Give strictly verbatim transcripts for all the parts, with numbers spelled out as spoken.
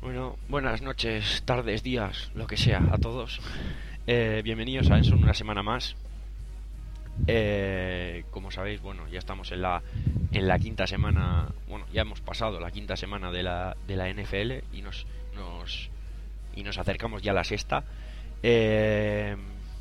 Bueno, buenas noches, tardes, días, lo que sea, a todos. Eh, bienvenidos a Enson una semana más. Eh, como sabéis, bueno, ya estamos en la en la quinta semana. Bueno, ya hemos pasado la quinta semana de la de la N F L y nos nos y nos acercamos ya a la sexta. Eh,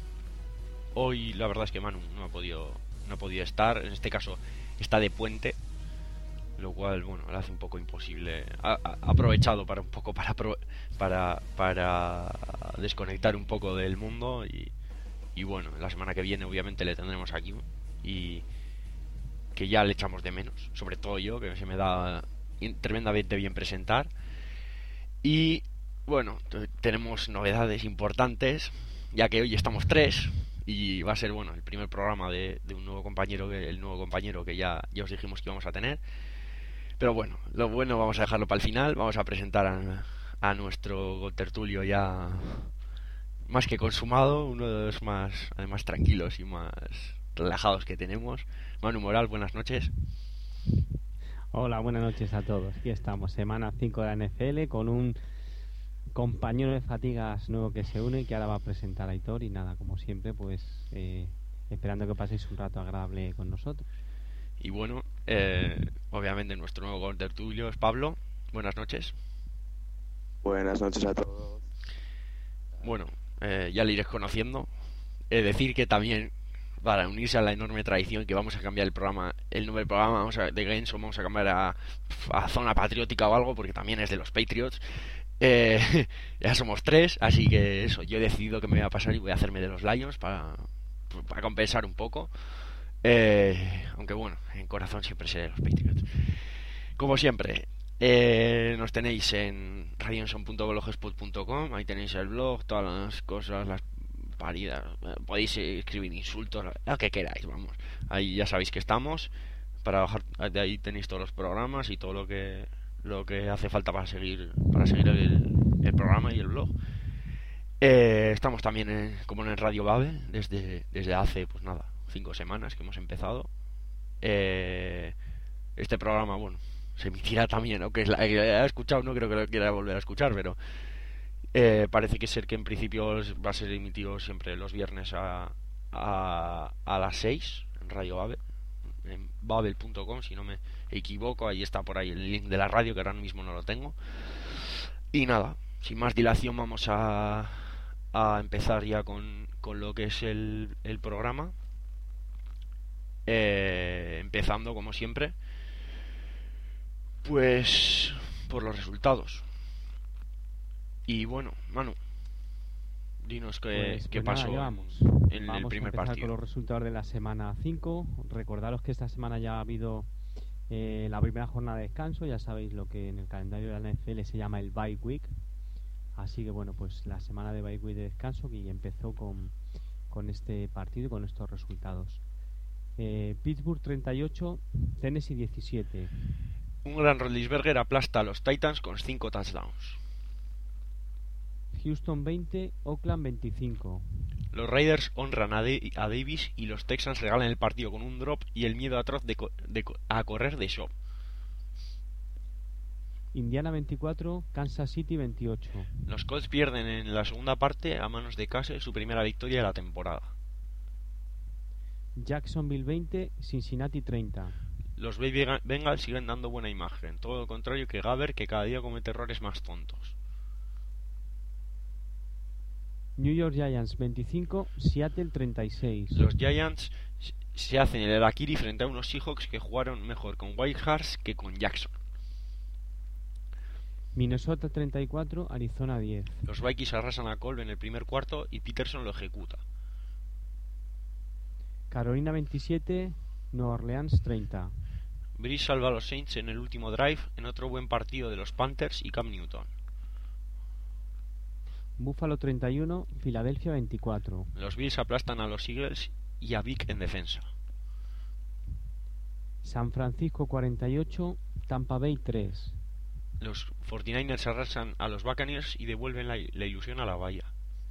hoy la verdad es que Manu no ha podido no ha podido estar. En este caso está de puente, lo cual, bueno, lo hace un poco imposible. Ha, ha aprovechado para un poco para para para desconectar un poco del mundo y, y bueno, la semana que viene obviamente le tendremos aquí y que ya le echamos de menos, sobre todo yo, que se me da tremendamente bien presentar. Y bueno, tenemos novedades importantes, ya que hoy estamos tres y va a ser, bueno, el primer programa de, de un nuevo compañero, que el nuevo compañero que ya, ya os dijimos que íbamos a tener. Pero bueno, lo bueno vamos a dejarlo para el final. Vamos a presentar a, a nuestro tertulio ya más que consumado, uno de los más, además, tranquilos y más relajados que tenemos. Manu Moral, buenas noches. Hola, buenas noches a todos. Aquí estamos, semana cinco de la N F L, con un compañero de fatigas nuevo que se une y que ahora va a presentar a Aitor. Y nada, como siempre, pues eh, esperando que paséis un rato agradable con nosotros. Y bueno, eh, obviamente nuestro nuevo contertulio es Pablo. Buenas noches. Buenas noches a todos. Bueno, eh, ya le iréis conociendo. Es decir que también, para unirse a la enorme tradición, que vamos a cambiar el programa, el nombre del programa, vamos a, de Gainson, vamos a cambiar a, a Zona Patriótica o algo, porque también es de los Patriots. Eh, ya somos tres, así que eso, yo he decidido que me voy a pasar y voy a hacerme de los Lions para, para compensar un poco. Eh, aunque bueno, en corazón siempre seré de los Patriots. Como siempre, eh, nos tenéis en radionson punto blogspot punto com. Ahí tenéis el blog, todas las cosas, las paridas. Podéis escribir insultos, lo que queráis, vamos. Ahí ya sabéis que estamos. Para bajar, de ahí tenéis todos los programas y todo lo que lo que hace falta para seguir para seguir el, el programa y el blog. Eh, estamos también en, como en Radio Babel desde desde hace, pues nada, cinco semanas que hemos empezado. Eh, este programa, bueno, se emitirá también, aunque es la que he escuchado, no creo que lo quiera volver a escuchar, pero eh, parece que ser que en principio va a ser emitido siempre los viernes a, a, a las seis en Radio Babel, en babel punto com, si no me equivoco. Ahí está por ahí el link de la radio, que ahora mismo no lo tengo. Y nada, sin más dilación vamos a, a empezar ya con, con lo que es el, el programa. Eh, empezando como siempre, pues por los resultados. Y bueno, Manu, dinos qué, pues, qué pues pasó nada, vamos. en vamos el primer a empezar partido. con los resultados de la semana cinco. Recordaros que esta semana ya ha habido eh, la primera jornada de descanso. Ya sabéis lo que en el calendario de la N F L se llama el bye week. Así que bueno, pues la semana de bye week de descanso, que empezó con, con este partido y con estos resultados. Eh, Pittsburgh treinta y ocho, Tennessee diecisiete. Un gran Roethlisberger aplasta a los Titans con cinco touchdowns. Houston veinte, Oakland veinticinco. Los Raiders honran a, de- a Davis y los Texans regalan el partido con un drop y el miedo atroz de, co- de co- a correr de Shaw. Indiana veinticuatro, Kansas City veintiocho. Los Colts pierden en la segunda parte a manos de Case su primera victoria de la temporada. Jacksonville veinte, Cincinnati treinta. Los Baby Bengals siguen dando buena imagen, todo lo contrario que Gaber, que cada día comete errores más tontos. New York Giants veinticinco, Seattle treinta y seis. Los Giants se hacen el Harakiri frente a unos Seahawks que jugaron mejor con Whitehurst que con Jackson. Minnesota treinta y cuatro, Arizona diez. Los Vikings arrasan a Colby en el primer cuarto y Peterson lo ejecuta. Carolina veintisiete, Nueva Orleans treinta. Breeze salva a los Saints en el último drive en otro buen partido de los Panthers y Cam Newton. Buffalo treinta y uno, Filadelfia veinticuatro. Los Bills aplastan a los Eagles y a Vic en defensa. San Francisco cuarenta y ocho, Tampa Bay tres. Los cuarenta y nueve ers arrasan a los Buccaneers y devuelven la, la ilusión a la valla.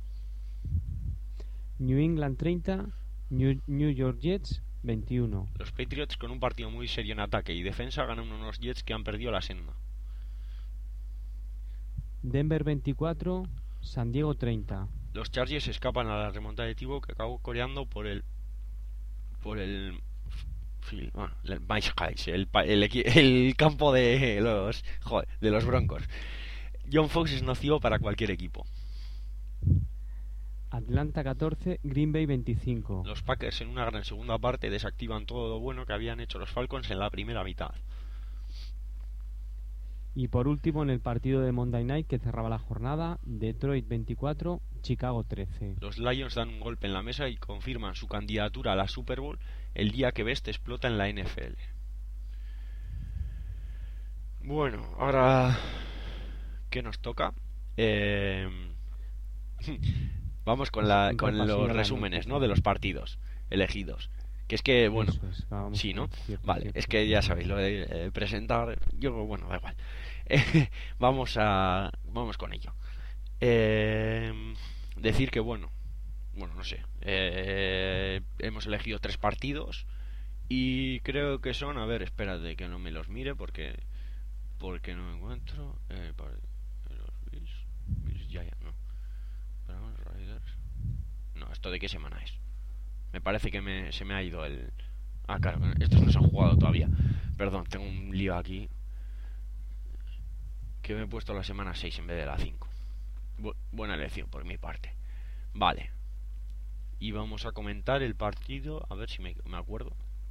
New England treinta, New, New York Jets veintiuno. Los Patriots, con un partido muy serio en ataque y defensa, ganan unos Jets que han perdido la senda. Denver veinticuatro, San Diego treinta. Los Chargers escapan a la remontada de Thibaut, que acabó coreando por el por el sí, bueno, el Mice Heights, el, pa- el, equi- el campo de los joder, de los Broncos. John Fox es nocivo para cualquier equipo. Atlanta catorce, Green Bay veinticinco. Los Packers en una gran segunda parte desactivan todo lo bueno que habían hecho los Falcons en la primera mitad. Y por último, en el partido de Monday Night que cerraba la jornada, Detroit veinticuatro, Chicago trece. Los Lions dan un golpe en la mesa y confirman su candidatura a la Super Bowl el día que Best explota en la N F L. Bueno, ahora ¿qué nos toca? Eh... Vamos con la Un con repasillo los a la resúmenes, noticia. ¿no? De los partidos elegidos. Que es que, bueno, Eso es, vamos sí, ¿no? con- cierto, Vale, cierto. es que ya sabéis, lo de eh, presentar, yo, bueno, da igual. Eh, vamos a, vamos con ello. Eh, decir que, bueno, bueno, no sé, eh, hemos elegido tres partidos y creo que son, a ver, espérate que no me los mire porque, porque no me encuentro. Eh, par- los Bills, Bills Giants, no. Browns, Raiders. No, ¿esto de qué semana es? Me parece que me, se me ha ido el... Ah, claro, estos no se han jugado todavía. Perdón, tengo un lío aquí. Que me he puesto la semana seis en vez de la cinco. Bu- buena elección por mi parte. Vale. Y vamos a comentar el partido. A ver si me, me acuerdo.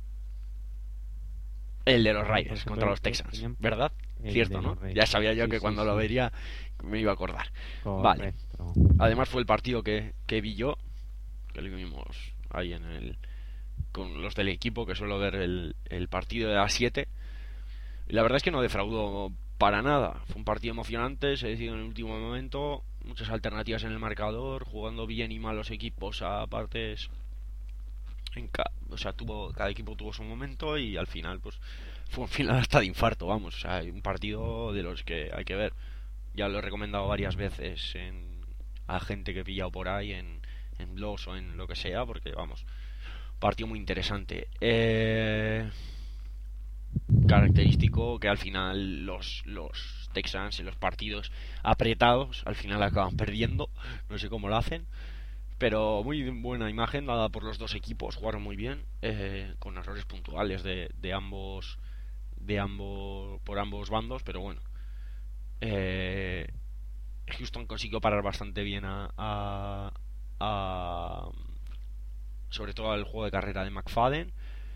El de los Bueno, Raiders por contra los supuesto, Texans. tenían- ¿Verdad? el Cierto, de ¿no? los Raiders. Ya sabía yo Sí, que sí, cuando lo sí. vería me iba a acordar. Vale. Correcto. Además fue el partido que, que vi yo. Que lo vimos ahí en el... con los del equipo, que suelo ver el, el partido de las siete. Y la verdad es que no defraudó para nada. Fue un partido emocionante, se decidió en el último momento, muchas alternativas en el marcador, jugando bien y mal los equipos a partes. En ca- o sea, tuvo, cada equipo tuvo su momento y al final, pues, fue un final hasta de infarto, vamos. O sea, un partido de los que hay que ver. Ya lo he recomendado varias veces en, a gente que he pillado por ahí en, en blogs o en lo que sea, porque, vamos, partido muy interesante. Eh, característico que al final los, los Texans en los partidos apretados al final acaban perdiendo. No sé cómo lo hacen. Pero muy buena imagen dada por los dos equipos. Jugaron muy bien, eh, con errores puntuales de, de ambos de ambos por ambos bandos, pero bueno. Eh, Houston consiguió parar bastante bien a, a, a sobre todo al juego de carrera de McFadden,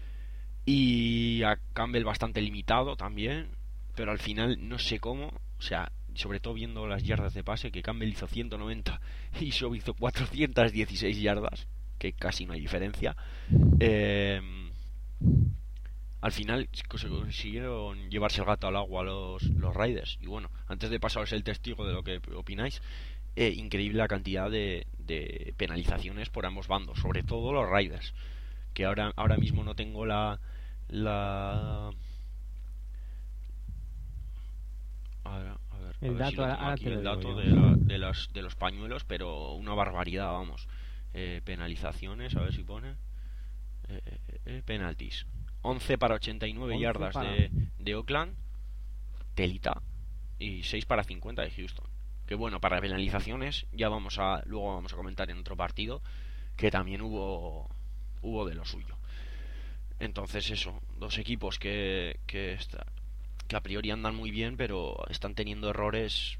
y a Campbell bastante limitado también, pero al final no sé cómo, o sea, sobre todo viendo las yardas de pase, que Campbell hizo ciento noventa y Shaw hizo cuatrocientas dieciséis yardas, que casi no hay diferencia. Eh, al final se consiguieron llevarse el gato al agua los, los Raiders. Y bueno, antes de pasaros el testigo de lo que opináis, eh, increíble la cantidad de, de penalizaciones por ambos bandos, sobre todo los Raiders, que ahora ahora mismo no tengo la la ahora, a ver, a El ver si dato, lo ahora- tengo ahora aquí, te lo el digo dato yo. de, la- de, las, de los pañuelos, pero una barbaridad, vamos. Eh, penalizaciones, a ver si pone. Eh, eh, eh, penaltis. once para ochenta y nueve once yardas para- de, de Oakland, telita, y seis para cincuenta de Houston. Que bueno, para penalizaciones ya vamos a luego vamos a comentar en otro partido que también hubo hubo de lo suyo. Entonces eso, dos equipos que que, está, que a priori andan muy bien, pero están teniendo errores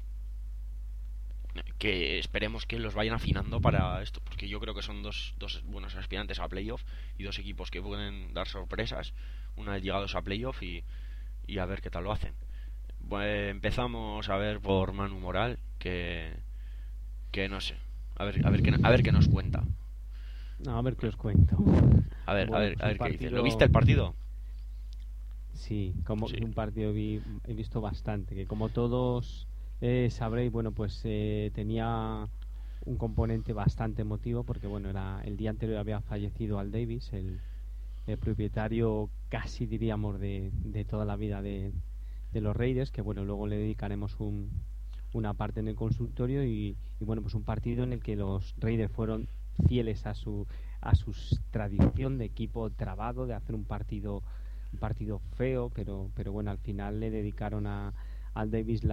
que esperemos que los vayan afinando para esto, porque yo creo que son dos, dos buenos aspirantes a playoff y dos equipos que pueden dar sorpresas una vez llegados a playoff, y, y a ver qué tal lo hacen. Bueno, empezamos a ver por Manu Moral, que que no sé, a ver a ver qué, a ver qué nos cuenta. No, a ver qué os cuento. A ver, Bueno, a ver, pues a un ver qué dices. partido- ¿Lo viste el partido? Sí, como Sí. un partido vi- he visto bastante, que como todos eh, sabréis, bueno, pues eh, tenía un componente bastante emotivo, porque bueno, era el día anterior había fallecido Al Davis, el, el propietario casi diríamos de, de toda la vida de, de los Raiders, que bueno, luego le dedicaremos un, una parte en el consultorio, y, y bueno, pues un partido en el que los Raiders fueron fieles a su a su tradición de equipo trabado, de hacer un partido un partido feo, pero pero bueno, al final le dedicaron a Al Davis la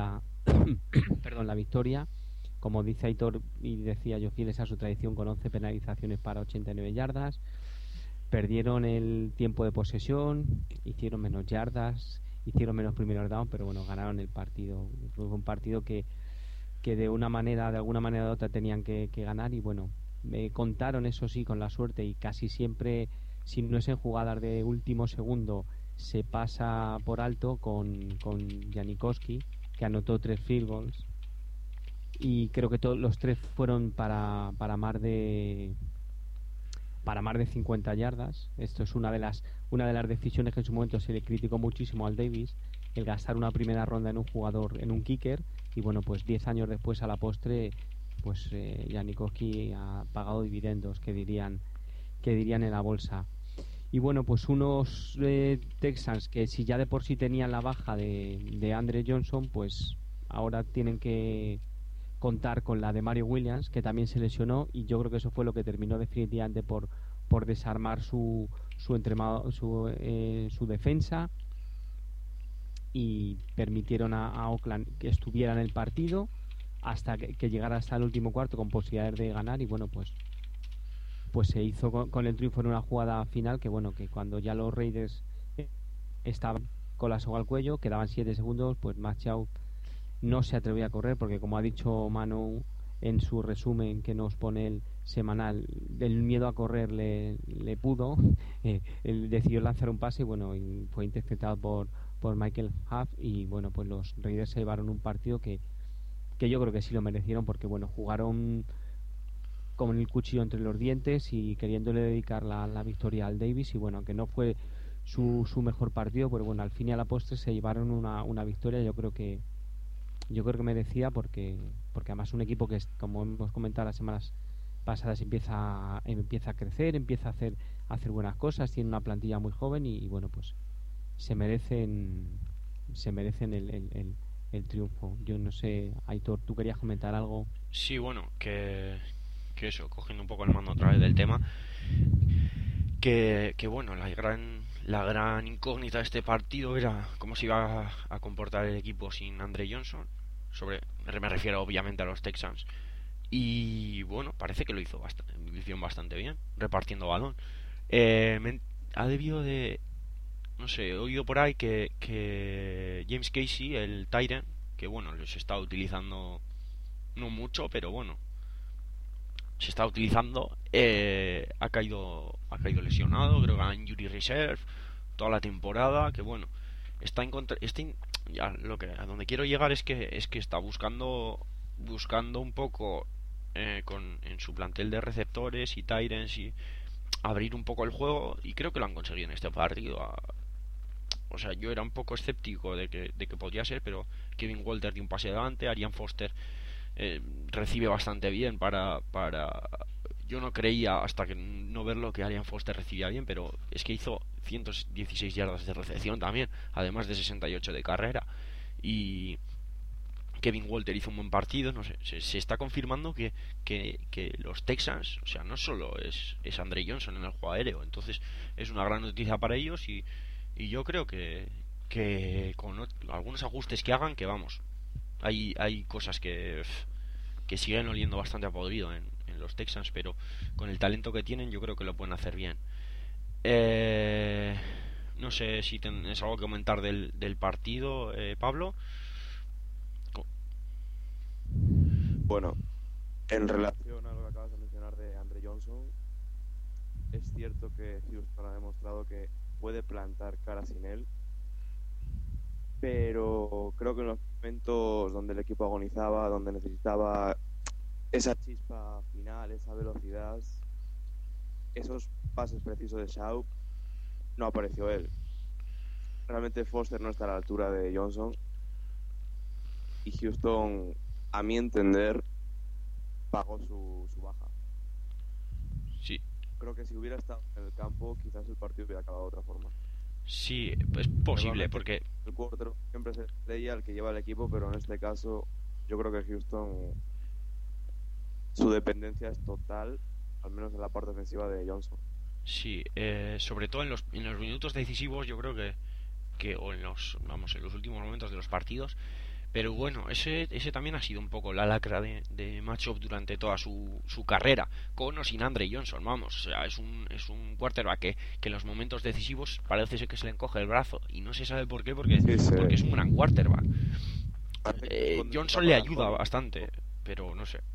perdón, la victoria. Como dice Aitor y decía yo, fieles a su tradición, con once penalizaciones para ochenta y nueve yardas. Perdieron el tiempo de posesión, hicieron menos yardas, hicieron menos primeros down, pero bueno, ganaron el partido. Fue un partido que, que de una manera, de alguna manera u otra tenían que, que ganar, y bueno, me contaron, eso sí, con la suerte, y casi siempre, si no es en jugadas de último segundo, se pasa por alto con, con Janikowski, que anotó tres field goals, y creo que todos los tres fueron para, para más de para más de cincuenta yardas. Esto es una de las una de las decisiones que en su momento se le criticó muchísimo al Davis, el gastar una primera ronda en un jugador, en un kicker, y bueno, pues diez años después, a la postre, pues eh, Janikowski ha pagado dividendos, que dirían que dirían en la bolsa. Y bueno, pues unos eh, Texans que, si ya de por sí tenían la baja de, de Andre Johnson, pues ahora tienen que contar con la de Mario Williams, que también se lesionó, y yo creo que eso fue lo que terminó definitivamente por, por desarmar su su, entremado, su, eh, su defensa, y permitieron a, a Oakland que estuviera en el partido hasta que, que llegara hasta el último cuarto con posibilidades de ganar. Y bueno, pues pues se hizo con, con el triunfo en una jugada final que, bueno, que cuando ya los Raiders estaban con la soga al cuello, quedaban siete segundos, pues Machado no se atrevía a correr, porque como ha dicho Manu en su resumen que nos pone el semanal, del miedo a correr le, le pudo. eh, él decidió lanzar un pase y bueno, y fue interceptado por, por Michael Huff, y bueno, pues los Raiders se llevaron un partido que, que yo creo que sí lo merecieron, porque bueno, jugaron con el cuchillo entre los dientes y queriéndole dedicar la, la victoria al Davis, y bueno, aunque no fue su, su mejor partido, pero bueno, al fin y a la postre se llevaron una, una victoria, yo creo que yo creo que merecía, porque porque además un equipo que, es, como hemos comentado las semanas pasadas, empieza empieza a crecer, empieza a hacer a hacer buenas cosas, tiene una plantilla muy joven, y, y bueno, pues se merecen se merecen el, el, el, el triunfo. Yo no sé, Aitor, ¿tú querías comentar algo? Sí, bueno, que, que eso, cogiendo un poco el mando otra vez del tema, que, que bueno, la gran la gran incógnita de este partido era cómo se iba a, a comportar el equipo sin Andre Johnson. Sobre, me refiero obviamente a los Texans. Y bueno, parece que lo hizo bastante, lo hicieron bastante bien, repartiendo balón. Eh, me, ha debido de, no sé, he oído por ahí que, que James Casey, el Tyrant, que bueno, los está utilizando no mucho, pero bueno, se está utilizando, eh, ha caído ha caído lesionado, creo que en injury reserve toda la temporada, que bueno, está en contra, está in, ya lo que a donde quiero llegar es que es que está buscando buscando un poco, eh, con en su plantel de receptores y Tyrants, y abrir un poco el juego, y creo que lo han conseguido en este partido. A, o sea, yo era un poco escéptico de que, de que podría ser, pero Kevin Walter dio un pase adelante, Arian Foster eh, recibe bastante bien para, para... Yo no creía hasta que no verlo que Arian Foster recibía bien, pero es que hizo ciento dieciséis yardas de recepción también, además de sesenta y ocho de carrera. Y Kevin Walter hizo un buen partido, no sé, se, se está confirmando que, que, que los Texans, o sea, no solo es, es Andre Johnson en el juego aéreo, entonces es una gran noticia para ellos, y, y yo creo que, que con algunos ajustes que hagan, que vamos, hay, hay cosas que, que siguen oliendo bastante a podrido en, en los Texans, pero con el talento que tienen yo creo que lo pueden hacer bien. Eh, no sé si tienes algo que comentar del, del partido, eh, Pablo. Bueno, en relación a lo que acabas de mencionar de Andre Johnson, es cierto que Houston ha demostrado que puede plantar cara sin él, pero creo que en los momentos donde el equipo agonizaba, donde necesitaba esa chispa final, esa velocidad, esos pases precisos de Shaw, no apareció él. Realmente Foster no está a la altura de Johnson, y Houston, a mi entender, pagó su, su baja. Sí. Creo que si hubiera estado en el campo, quizás el partido hubiera acabado de otra forma. Sí, es posible, porque el quarterback siempre es estrella, el que lleva el equipo, pero en este caso yo creo que Houston, su dependencia es total, al menos en la parte ofensiva de Johnson. Sí, eh, sobre todo en los, en los minutos decisivos, yo creo que, que o en los vamos en los últimos momentos de los partidos, Pero bueno, ese, ese también ha sido un poco la lacra de, de matchup durante toda su, su carrera, con o sin Andre Johnson, vamos, o sea, es un, es un quarterback que, que en los momentos decisivos parece ser que se le encoge el brazo y no se sabe por qué, porque, Sí, sí. porque es un gran quarterback. Parece que Eh, esconde su Johnson le ayuda caparazón. bastante, pero no sé.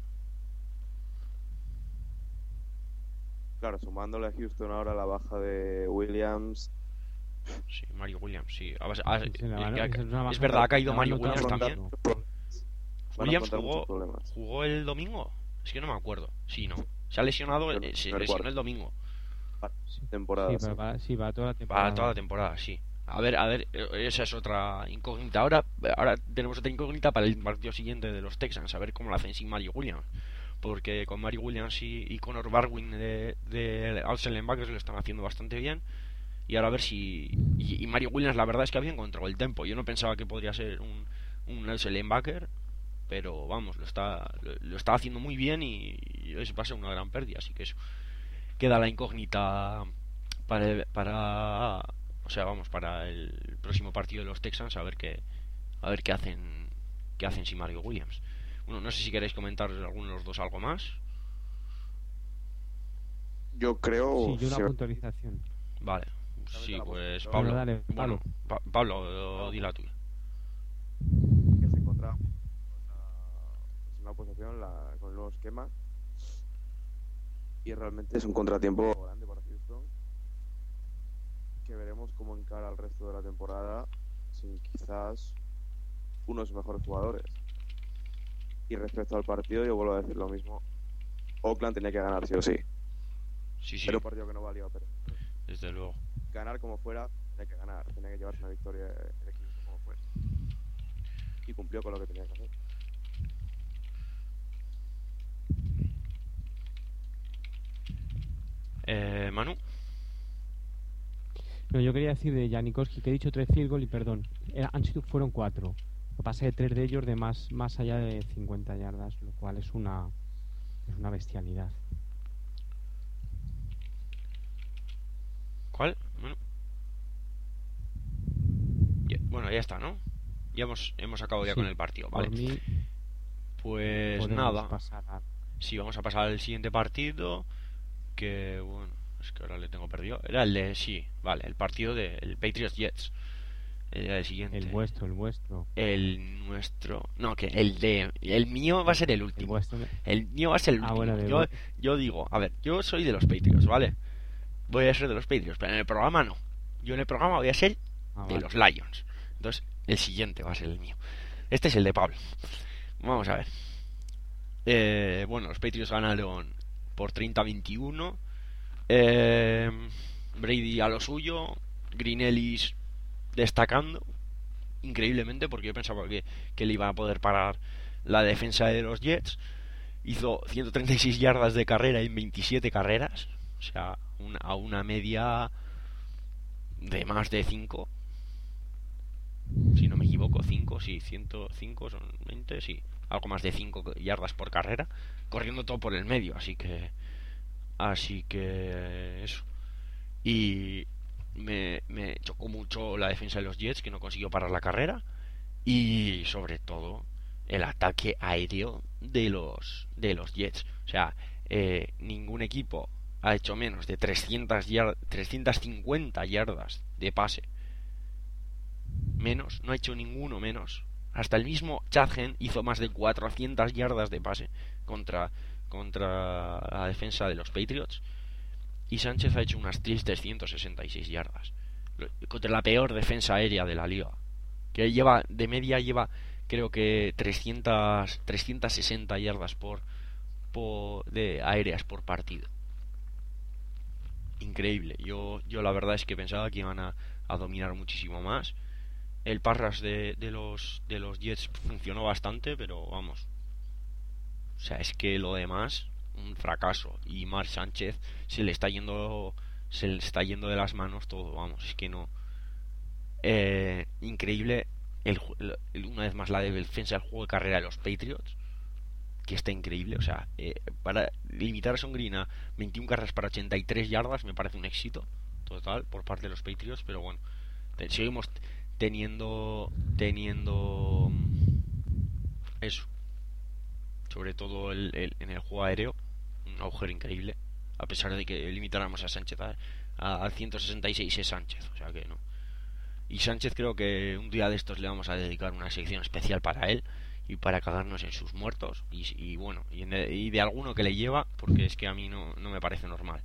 Claro, sumándole a Houston ahora la baja de Williams. Sí, Mario Williams, sí. A base- a- Sí, sí, la eh, mano- que- esa es una es baja verdad, ha que caído la Mario mano Williams toda también. mucho. Van a Williams afrontar muchos jugó, problemas. jugó el domingo. Es que no me acuerdo. Sí, no. Se ha lesionado, Pero no- eh, se no lesionó recuerdo. el domingo. Sí, Temporada, sí, sí. pero para, sí, para toda la Para temporada. toda la temporada, sí. A ver, a ver, eh, esa es otra incógnita. Ahora, ahora tenemos otra incógnita para el partido siguiente de los Texans, a ver cómo lo hacen sin Mario Williams. Porque con Mario Williams y, y Connor Barwin de, de outside linebackers lo están haciendo bastante bien. Y ahora a ver si. Y, y Mario Williams, la verdad es que había encontrado el tempo. Yo no pensaba que podría ser un, un outside linebacker, pero vamos, lo está, lo, lo está haciendo muy bien y, y es, va a ser una gran pérdida. Así que eso. Queda la incógnita para, el- para o sea, vamos, para el próximo partido de los Texans a ver qué a ver qué hacen qué hacen sin Mario Williams. Bueno, no sé si queréis comentar alguno de los dos algo más. Yo creo. Sí, yo una si- puntualización. Vale. Sí, la pues posición. Pablo. Bueno, dale, Bueno, Pablo. Pa- Pablo, di la tuya. que se encontraba en la- en una posición la- con el nuevo esquema y realmente es un contratiempo grande para Houston que veremos cómo encara el resto de la temporada sin quizás unos mejores jugadores. Y respecto al partido yo vuelvo a decir lo mismo, Oakland tenía que ganar sí o sí, Sí, sí, era un partido que no valía, pero desde luego. ganar como fuera tenía que ganar, tenía que llevarse una victoria el equipo como fuera y cumplió con lo que tenía que hacer. Eh, Manu. No, yo quería decir de Janikowski que he dicho tres field goal y perdón. Era, han sido, fueron cuatro. Lo que pasa es que tres de ellos de más, más allá de cincuenta yardas, lo cual es una, es una bestialidad. ¿Cuál? Bueno. Ya- bueno, ya está, ¿no? Ya hemos, hemos acabado ya Sí, con el partido, Por vale. mí Pues podemos nada. pasar a... Sí, vamos a pasar al siguiente partido. Que bueno, es que ahora le tengo perdido. Era el de, sí, vale, el partido del Patriots Jets. El, el siguiente. El vuestro, el vuestro. El nuestro. No, que el de. El mío va a ser el El último. vuestro. El mío va a ser el Ah, último. bueno, de yo, vu- yo digo, a ver, yo soy de los Patriots, ¿vale? Voy a ser de los Patriots, pero en el programa no. Yo en el programa voy a ser Ah, de vale. los Lions. Entonces, el siguiente va a ser el mío. Este es el de Pablo. Vamos a ver. Eh, bueno, los Patriots ganaron por treinta a veintiuno. Eh, Brady a lo suyo. Green Ellis destacando increíblemente, porque yo pensaba que, que le iba a poder parar la defensa de los Jets. Hizo ciento treinta y seis yardas de carrera en veintisiete carreras, o sea, una, a una media de más de cinco, si no me equivoco, cinco, sí, ciento cinco son veinte, sí, algo más de cinco yardas por carrera, corriendo todo por el medio, así que así que eso. Y me, me chocó mucho la defensa de los Jets, que no consiguió parar la carrera, y sobre todo el ataque aéreo de los de los Jets. O sea, eh, ningún equipo ha hecho menos de trescientas yard- trescientas cincuenta yardas de pase. Menos, no ha hecho ninguno menos. Hasta el mismo Chadgen hizo más de cuatrocientas yardas de pase contra contra la defensa de los Patriots. Y Sánchez ha hecho unas tristes ciento sesenta y seis yardas contra la peor defensa aérea de la liga, que lleva de media lleva creo que trescientas, trescientas sesenta yardas por, por de aéreas por partido. Increíble. Yo yo la verdad es que pensaba que iban a, a dominar muchísimo más. El parras de, de los de los Jets funcionó bastante, pero vamos, o sea, es que lo demás un fracaso, y Mark Sánchez se le está yendo se le está yendo de las manos todo, vamos, es que no. Eh, increíble el, el- una vez más la defensa del juego de carrera de los Patriots, que está increíble, o sea, eh, para limitar a Son Green a veintiuna carreras para ochenta y tres yardas me parece un éxito total por parte de los Patriots, pero bueno, te- seguimos teniendo teniendo eso. Sobre todo el, el- en el juego aéreo, un agujero increíble. A pesar de que limitáramos a Sánchez a, a, a ciento sesenta y seis es Sánchez, o sea que no. Y Sánchez creo que un día de estos le vamos a dedicar una sección especial para él y para cagarnos en sus muertos y, y bueno, y, en de, y de alguno que le lleva, porque es que a mí no, no me parece normal.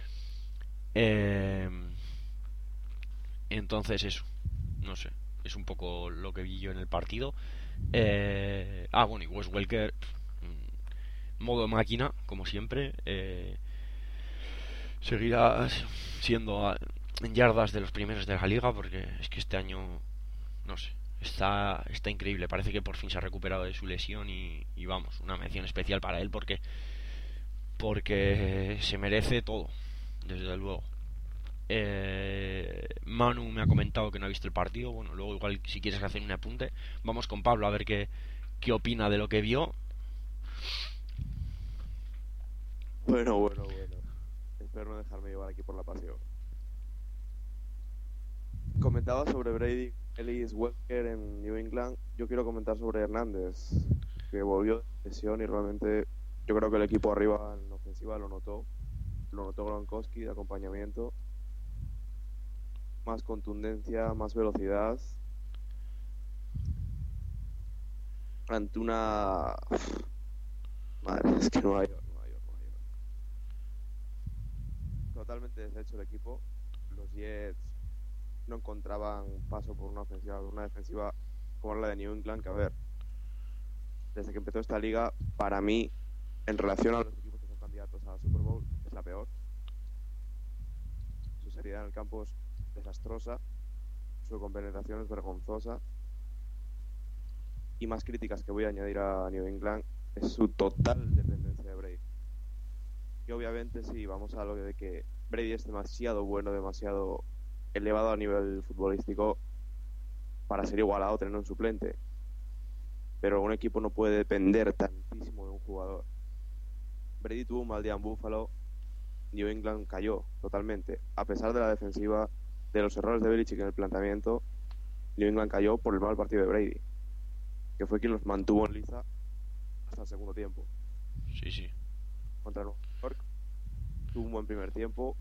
Eh, entonces eso, no sé, es un poco lo que vi yo en el partido. Eh, ah, bueno, y Wes Welker, mm, modo máquina, como siempre. Eh, seguirá siendo a- en yardas de los primeros de la liga, porque es que este año, no sé, está, está increíble. Parece que por fin se ha recuperado de su lesión y, y vamos, una mención especial para él porque, porque se merece todo, desde luego. Eh, Manu me ha comentado que no ha visto el partido. Bueno, luego igual si quieres hacer un apunte, vamos con Pablo a ver qué, qué opina de lo que vio. Bueno, bueno, bueno. Espero no dejarme llevar aquí por la pasión. Comentaba sobre Brady Ellis Welker en New England. Yo quiero comentar sobre Hernández, que volvió de lesión y realmente yo creo que el equipo arriba en ofensiva lo notó. Lo notó Gronkowski de acompañamiento. Más contundencia, más velocidad. Ante una... Madre, es que Nueva York, Nueva York, Nueva York. Totalmente deshecho el equipo. Los Jets no encontraban paso por una ofensiva, por una defensiva como la de New England, que a ver, desde que empezó esta liga, para mí, en relación a los equipos que son candidatos a la Super Bowl, es la peor. Su seriedad en el campo es desastrosa, su compenetración es vergonzosa, y más críticas que voy a añadir a New England es su total dependencia de Brady. Y obviamente sí, vamos a lo de que Brady es demasiado bueno, demasiado elevado a nivel futbolístico para ser igualado, tener un suplente. Pero un equipo no puede depender tantísimo de un jugador. Brady tuvo un mal día en Buffalo, New England cayó totalmente. A pesar de la defensiva, de los errores de Belichick en el planteamiento, New England cayó por el mal partido de Brady, que fue quien los mantuvo en liza hasta el segundo tiempo. Sí, sí. Contra Nueva York, tuvo un buen primer tiempo,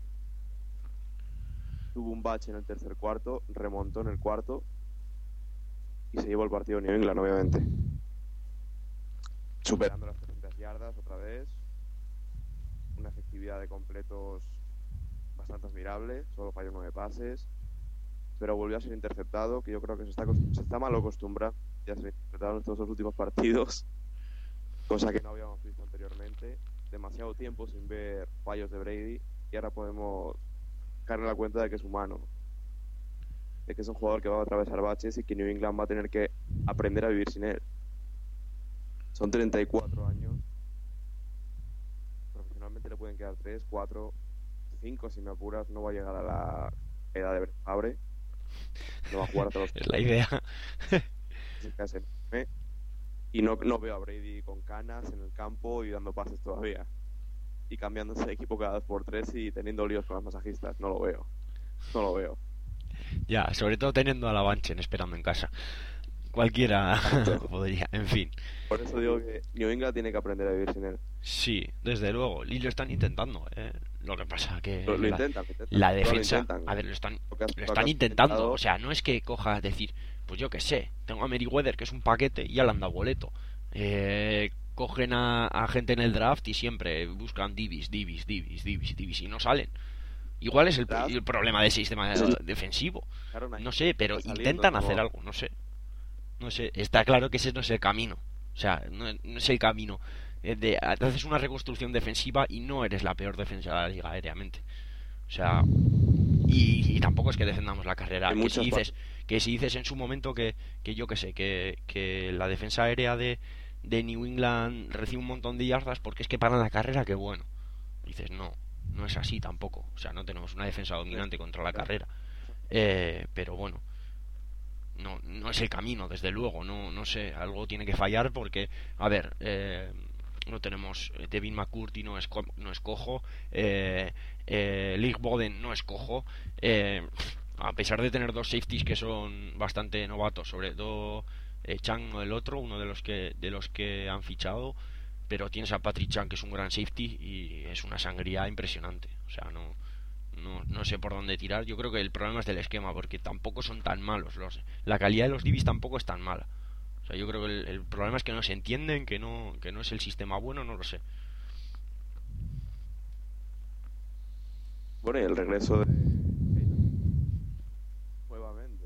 tuvo un bache en el tercer cuarto, remontó en el cuarto y se llevó el partido New England, obviamente. Superando las trescientas yardas otra vez, una efectividad de completos bastante admirable, solo falló nueve pases, pero volvió a ser interceptado, que yo creo que se está, se está mal acostumbrado ya se interceptaron estos dos últimos partidos, cosa que no habíamos visto anteriormente. Demasiado tiempo sin ver fallos de Brady y ahora podemos caer en la cuenta de que es humano, de que es un jugador que va a atravesar baches y que New England va a tener que aprender a vivir sin él. Son treinta y cuatro años, profesionalmente le pueden quedar tres, cuatro, cinco si me apuras. No va a llegar a la edad de Fabre, no va a jugar hasta los Es la idea. y no, no veo a Brady con canas en el campo y dando pases todavía y cambiándose de equipo cada dos por tres y teniendo líos con las masajistas. No lo veo, no lo veo. Ya, sobre todo teniendo a la Banchen esperando en casa. Cualquiera podría, en fin. Por eso digo que New England tiene que aprender a vivir sin él. Sí, desde luego. Y lo están intentando, ¿eh? Lo que pasa que Lo, lo la, intentan, lo intentan. la Lo defensa, intentan. a ver, lo están, Lo que has- lo lo están que has intentando. comentado- O sea, no es que coja decir, pues yo qué sé, tengo a Meriwether que es un paquete y ya le han dado boleto. Eh, cogen a, a gente en el draft y siempre buscan divis, divis, divis, divis, divis y no salen. Igual es el, Draft. el problema del sistema Sí. defensivo. Claro, No sé, pero está saliendo intentan como- hacer algo, no sé. No sé, está claro que ese no es el camino. O sea, no, no es el camino. Eh, De, haces una reconstrucción defensiva y no eres la peor defensa de la liga aéreamente. O sea, y, y tampoco es que defendamos la carrera. Hay Que si muchas dices, que si dices en su momento que, que yo que sé, que, que la defensa aérea de, de New England recibe un montón de yardas porque es que paran la carrera, que bueno. Dices, no, no es así tampoco. O sea, no tenemos una defensa dominante contra la carrera. Eh, pero bueno, no, no es el camino, desde luego. No, no sé, algo tiene que fallar porque, a ver, eh, no tenemos eh, Devin McCourty, no es, co- no es cojo, eh, eh, Leigh Boden no es cojo, eh, a pesar de tener dos safeties que son bastante novatos, sobre todo eh, Chang o el otro, uno de los que de los que han fichado, pero tienes a Patrick Chang, que es un gran safety y es una sangría impresionante. O sea, no, no, no sé por dónde tirar. Yo creo que el problema es del esquema, porque tampoco son tan malos. Los, la calidad de los D Bs tampoco es tan mala. O sea, yo creo que el, el problema es que no se entienden, que no, que no es el sistema bueno, no lo sé. Bueno, y el regreso de nuevamente.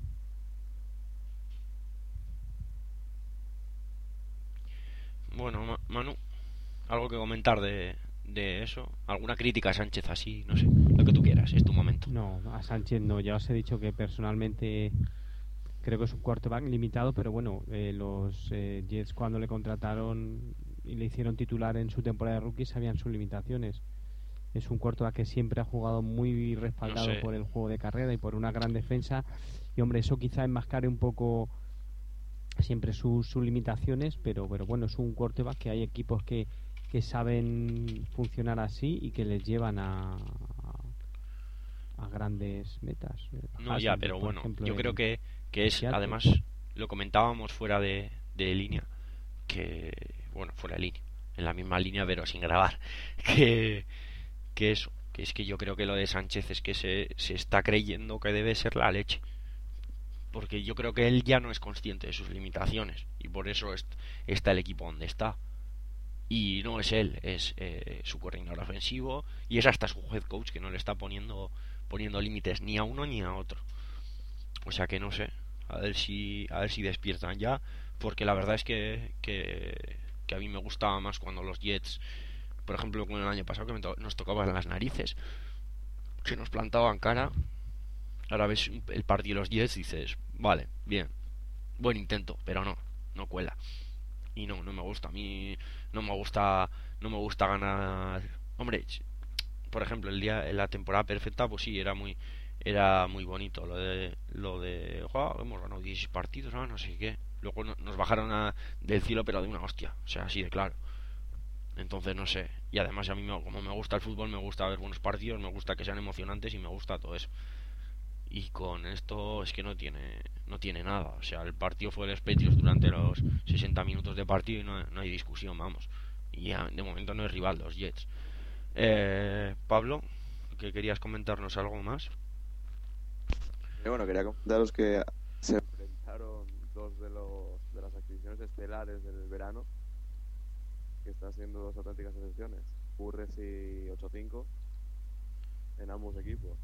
Bueno, Ma- Manu, algo que comentar de, de eso. ¿Alguna crítica a Sánchez así? No sé, lo que tú quieras, es tu momento. No, a Sánchez no. Ya os he dicho que personalmente creo que es un quarterback limitado, pero bueno, eh, los eh, Jets cuando le contrataron y le hicieron titular en su temporada de rookie sabían sus limitaciones. Es un quarterback que siempre ha jugado muy respaldado No sé. por el juego de carrera y por una gran defensa. Y hombre, eso quizá enmascare un poco siempre sus, sus limitaciones, pero, pero bueno, es un quarterback que hay equipos que, que saben funcionar así y que les llevan a, a grandes metas. No, ya, Hasselbeck, pero por bueno, ejemplo, yo creo en que, que es, Seattle. además, lo comentábamos fuera de, de línea, que, bueno, fuera de línea, en la misma línea, pero sin grabar, que, que eso, que es que yo creo que lo de Sánchez es que se, se está creyendo que debe ser la leche, porque yo creo que él ya no es consciente de sus limitaciones, y por eso est- está el equipo donde está. Y no es él, es eh, su coordinador ofensivo, y es hasta su head coach que no le está poniendo, poniendo límites ni a uno ni a otro. O sea que no sé, a ver si a ver si despiertan ya, porque la verdad es que, que, que a mí me gustaba más cuando los Jets, por ejemplo, como el año pasado, que me to- nos tocaban las narices, que nos plantaban cara. Ahora ves el partido de los Jets y dices, vale, bien, buen intento, pero no, no cuela. Y no, no me gusta, a mí no me gusta, no me gusta ganar. Hombre, por ejemplo, el día en la temporada perfecta, pues sí, era muy era muy bonito lo de lo de wow, hemos ganado dieciséis partidos, ¿no? No sé qué. Luego no- nos bajaron a- del cielo, pero de una hostia, o sea, así de claro. Entonces no sé. Y además a mí me- como me gusta el fútbol, me gusta ver buenos partidos, me gusta que sean emocionantes y me gusta todo eso. Y con esto es que no tiene no tiene nada. O sea, el partido fue de los Patriots durante los sesenta minutos de partido y no, no hay discusión, vamos. Y ya, de momento no es rival los Jets. Eh, Pablo, que querías comentarnos algo más. Y bueno, quería comentaros que se enfrentaron dos de los de las adquisiciones estelares del verano, que están siendo dos auténticas excepciones. Burres y ocho cinco en ambos equipos.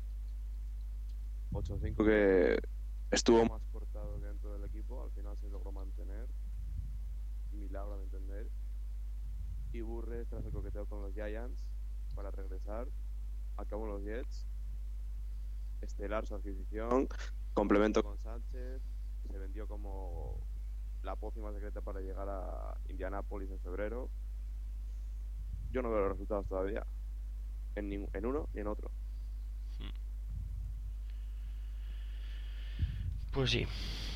ocho cinco que estuvo más cortado que dentro del equipo, al final se logró mantener. Milagro de entender. Y Burres, tras el coqueteo con los Giants para regresar, acabó en los Jets. Estelar su adquisición, complemento con Sánchez, se vendió como la pócima secreta para llegar a Indianápolis en febrero. Yo no veo los resultados todavía, en, ning- en uno ni en otro. Pues sí.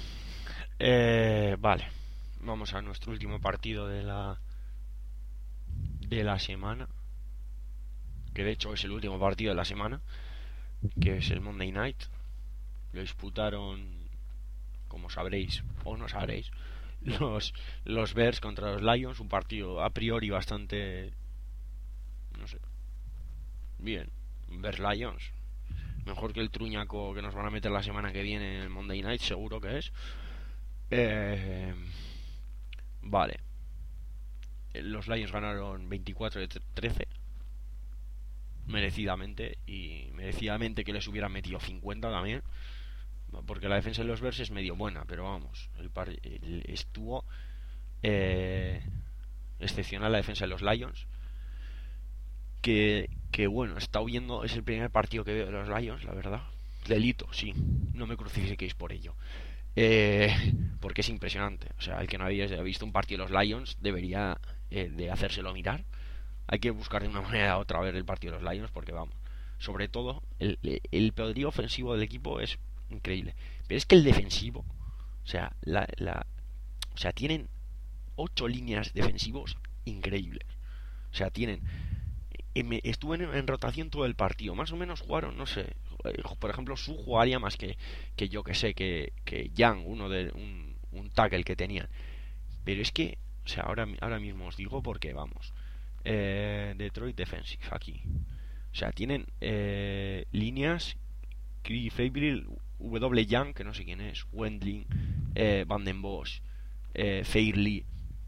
Eh, vale. Vamos a nuestro último partido de la de la semana, que de hecho es el último partido de la semana, que es el Monday Night. Lo disputaron, como sabréis o no sabréis, los los Bears contra los Lions, un partido a priori bastante, no sé, bien. Bears Lions, mejor que el truñaco que nos van a meter la semana que viene en el Monday Night, seguro que es. Eh, vale. Los Lions ganaron veinticuatro de trece, merecidamente, y merecidamente que les hubieran metido cincuenta también, porque la defensa de los Bears es medio buena, pero vamos, el, par, el estuvo eh, excepcional la defensa de los Lions, que, que bueno, está viendo, es el primer partido que veo de los Lions, la verdad. Delito, sí, no me crucifiquéis por ello. Eh, porque es impresionante. O sea, el que no había visto un partido de los Lions debería eh, de hacérselo mirar. Hay que buscar de una manera u otra a ver el partido de los Lions, porque vamos, sobre todo el, el poderío ofensivo del equipo es increíble, pero es que el defensivo, o sea, la, la, o sea, tienen ocho líneas defensivos increíbles. O sea, tienen eh, estuvo en, en rotación todo el partido, más o menos jugaron, no sé, por ejemplo, Su jugaría más que, que yo que sé, que, que Young, uno de un, un tackle que tenían. Pero es que, o sea, ahora, ahora mismo os digo porque vamos. Eh, Detroit Defensive, aquí. O sea, tienen eh, líneas Craig Fabril, W. Young, que no sé quién es, Wendling, eh, Van den Bosch, eh, Fairley,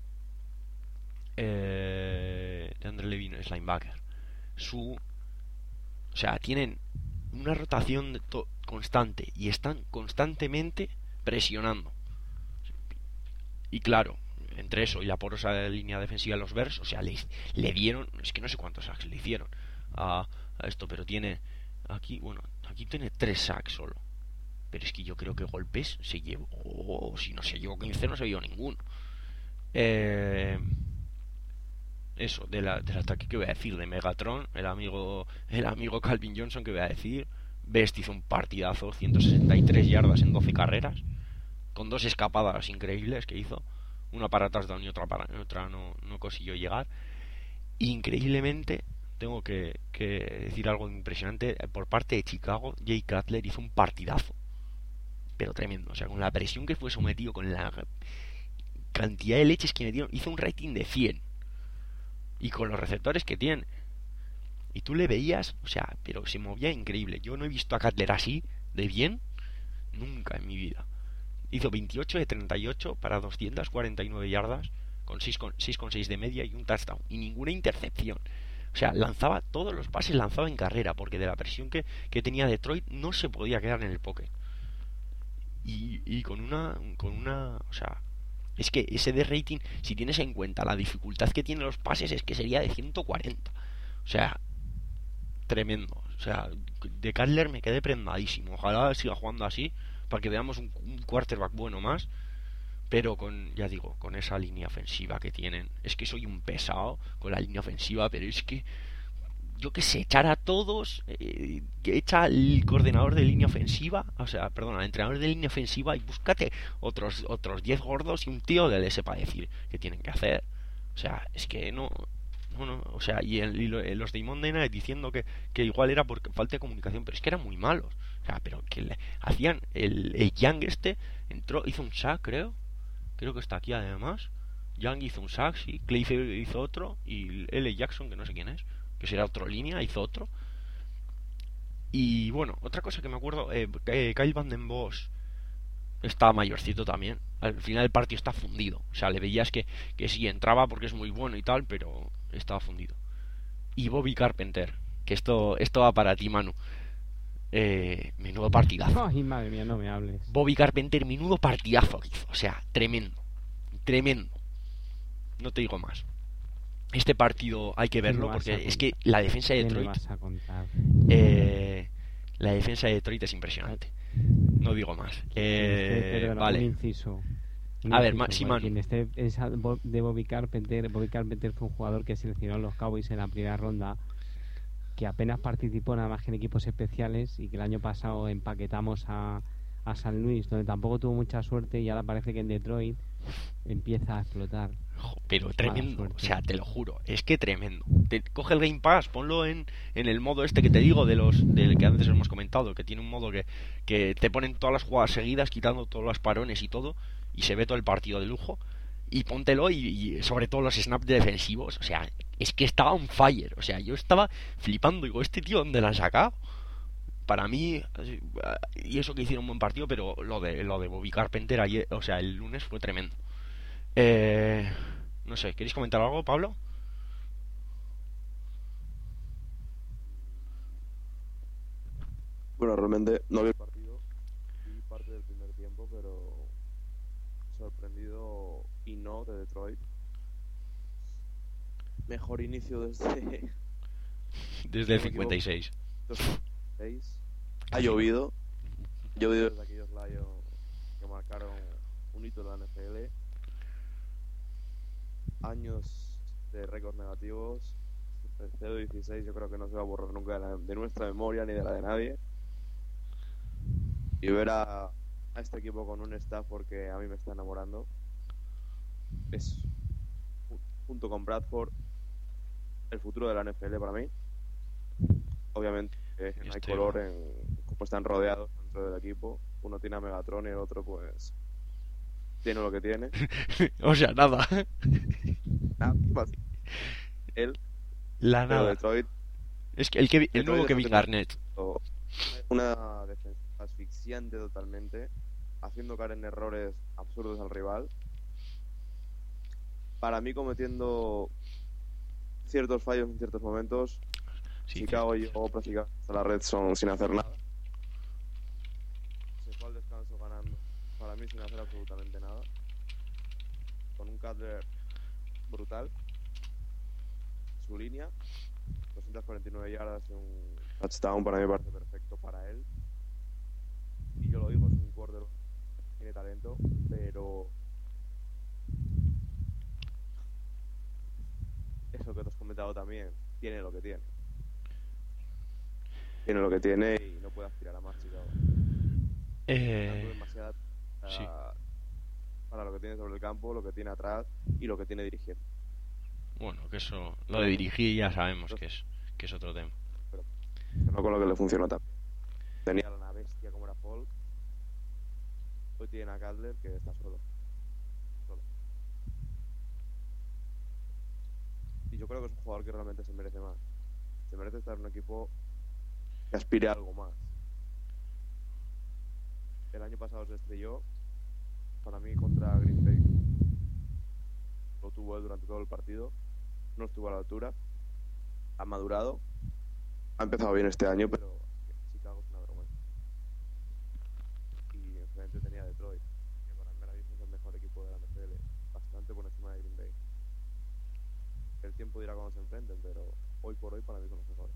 eh, Andre Levine es linebacker. Su, o sea, tienen una rotación de to- constante y están constantemente presionando. Y claro, entre eso y la porosa línea defensiva de los Bears, o sea, le, le dieron, es que no sé cuántos sacks le hicieron a, a esto, pero tiene aquí, bueno, aquí tiene tres sacks solo. Pero es que yo creo que golpes se llevó, o si no se llevó quince, no se llevó ninguno. Eh, eso, de la, del ataque que voy a decir, de Megatron, el amigo, el amigo Calvin Johnson, que voy a decir. Best hizo un partidazo, ciento sesenta y tres yardas en doce carreras, con dos escapadas increíbles que hizo, una para touchdown y otra para otra no, no consiguió llegar. Increíblemente, tengo que, que decir algo impresionante por parte de Chicago. Jay Cutler hizo un partidazo, pero tremendo, o sea, con la presión que fue sometido, con la cantidad de leches que metieron, hizo un rating de cien, y con los receptores que tiene, y tú le veías, o sea, pero se movía increíble. Yo no he visto a Cutler así de bien nunca en mi vida. Hizo veintiocho de treinta y ocho para doscientas cuarenta y nueve yardas, con seis coma seis de media y un touchdown, y ninguna intercepción. O sea, lanzaba todos los pases, lanzaba en carrera, porque de la presión que, que tenía Detroit no se podía quedar en el pocket. Y, y con una con una o sea, es que ese de rating, si tienes en cuenta la dificultad que tienen los pases, es que sería de ciento cuarenta. O sea, tremendo. O sea, de Cutler me quedé prendadísimo. Ojalá siga jugando así para que veamos un, un quarterback bueno más. Pero con, ya digo, con esa línea ofensiva que tienen. Es que soy un pesado con la línea ofensiva, pero es que, yo que sé, echar a todos, eh, que echa el coordinador de línea ofensiva, o sea, perdona, el entrenador de línea ofensiva, y búscate otros otros diez gordos y un tío que le sepa decir qué tienen que hacer. O sea, es que no, no, no, o sea, y, el, y lo, los de Monday Night diciendo que, que igual era por falta de comunicación, pero es que eran muy malos. O sea, pero que le hacían, el, el Young este entró, hizo un sack, creo, creo que está aquí además. Young hizo un sack, sí, Clayfair hizo otro, y L. Jackson, que no sé quién es, que será otro línea, hizo otro. Y bueno, otra cosa que me acuerdo, eh, eh, Kyle Van den Bosch está mayorcito también. Al final el partido está fundido. O sea, le veías que, que sí entraba porque es muy bueno y tal, pero estaba fundido. Y Bobby Carpenter, que esto, esto va para ti, Manu. Eh, menudo partidazo. Ay, madre mía, no me hables. Bobby Carpenter, menudo partidazo que hizo. O sea, tremendo. Tremendo. No te digo más. Este partido hay que verlo porque es que la defensa de Detroit, vas a contar? Eh, la defensa de Detroit es impresionante. No digo más. Eh, Este, perdona, vale. un inciso. Un A ver, inciso, Ma- sí, para Manu. quien esté esa- Bo- de Bobby Carpenter. Bobby Carpenter fue un jugador que seleccionó a los Cowboys en la primera ronda, que apenas participó nada más que en equipos especiales, y que el año pasado empaquetamos a, a San Luis, donde tampoco tuvo mucha suerte, y ahora parece que en Detroit empieza a explotar. Jo, pero Mala tremendo, suerte. o sea, te lo juro, es que tremendo. Te, coge el Game Pass, ponlo en, en el modo este que te digo, de los del que antes hemos comentado, que tiene un modo que, que te ponen todas las jugadas seguidas, quitando todos los parones y todo, y se ve todo el partido de lujo. Y póntelo, y, y sobre todo los snaps defensivos, o sea, es que estaba on fire. O sea, yo estaba flipando, digo, ¿este tío dónde la han sacado? Para mí, y eso que hicieron un buen partido, pero lo de lo de Bobby Carpenter ayer, o sea, el lunes fue tremendo. Eh, no sé, ¿queréis comentar algo, Pablo? Bueno, realmente no vi el partido, vi parte del primer tiempo, pero sorprendido y no de Detroit. Mejor inicio desde Desde el no me cincuenta y seis. dos mil seis. Ha llovido, ha llovido desde aquellos Lions que marcaron un hito de la N F L. Años de récords negativos. El cero dieciséis yo creo que no se va a borrar nunca de, la- de nuestra memoria ni de la de nadie. Y ver a, a este equipo con un staff porque a mí me está enamorando. Es, ju- junto con Bradford, el futuro de la N F L para mí. Obviamente eh, no hay Este- color en cómo están rodeados dentro del equipo. Uno tiene a Megatron y el otro pues tiene lo que tiene. O sea, nada. Nada más. Él, La pero nada. Detroit, Es que el, Kevi- el Detroit nuevo es Kevin Garnett. una defensa asfixiante totalmente, haciendo caer en errores absurdos al rival. Para mí cometiendo ciertos fallos en ciertos momentos. Sí, Chicago cierto, llegó prácticamente hasta la red zone sin hacer nada. Se fue al descanso ganando, para mí sin hacer absolutamente nada. Con un Cutler brutal. Su línea, doscientas cuarenta y nueve yardas y un touchdown, para mí me parece perfecto para él. Y yo lo digo, es un quarterback, tiene talento, pero eso que te has comentado también, tiene lo que tiene. Tiene lo que tiene y no puede aspirar a más, Chicago. Eh, demasiada para, sí. para lo que tiene sobre el campo, lo que tiene atrás y lo que tiene dirigiendo. Bueno, que eso, lo de dirigir ya sabemos que es, que es otro tema. Pero no con lo que le funcionó también. Tenía una bestia como era Folk. Hoy tiene a Cutler que está solo. Solo. Y yo creo que es un jugador que realmente se merece más. Se merece estar en un equipo que aspire a algo más. El año pasado se estrelló. Para mí contra Green Bay. Lo tuvo él durante todo el partido. No estuvo a la altura. Ha madurado. Ha empezado bien este año, pero Chicago es una vergüenza. Y enfrente tenía a Detroit, que para mí ahora mismo es el mejor equipo de la N F L. Bastante por encima de Green Bay. El tiempo dirá cuando se enfrenten, pero hoy por hoy para mí son los mejores.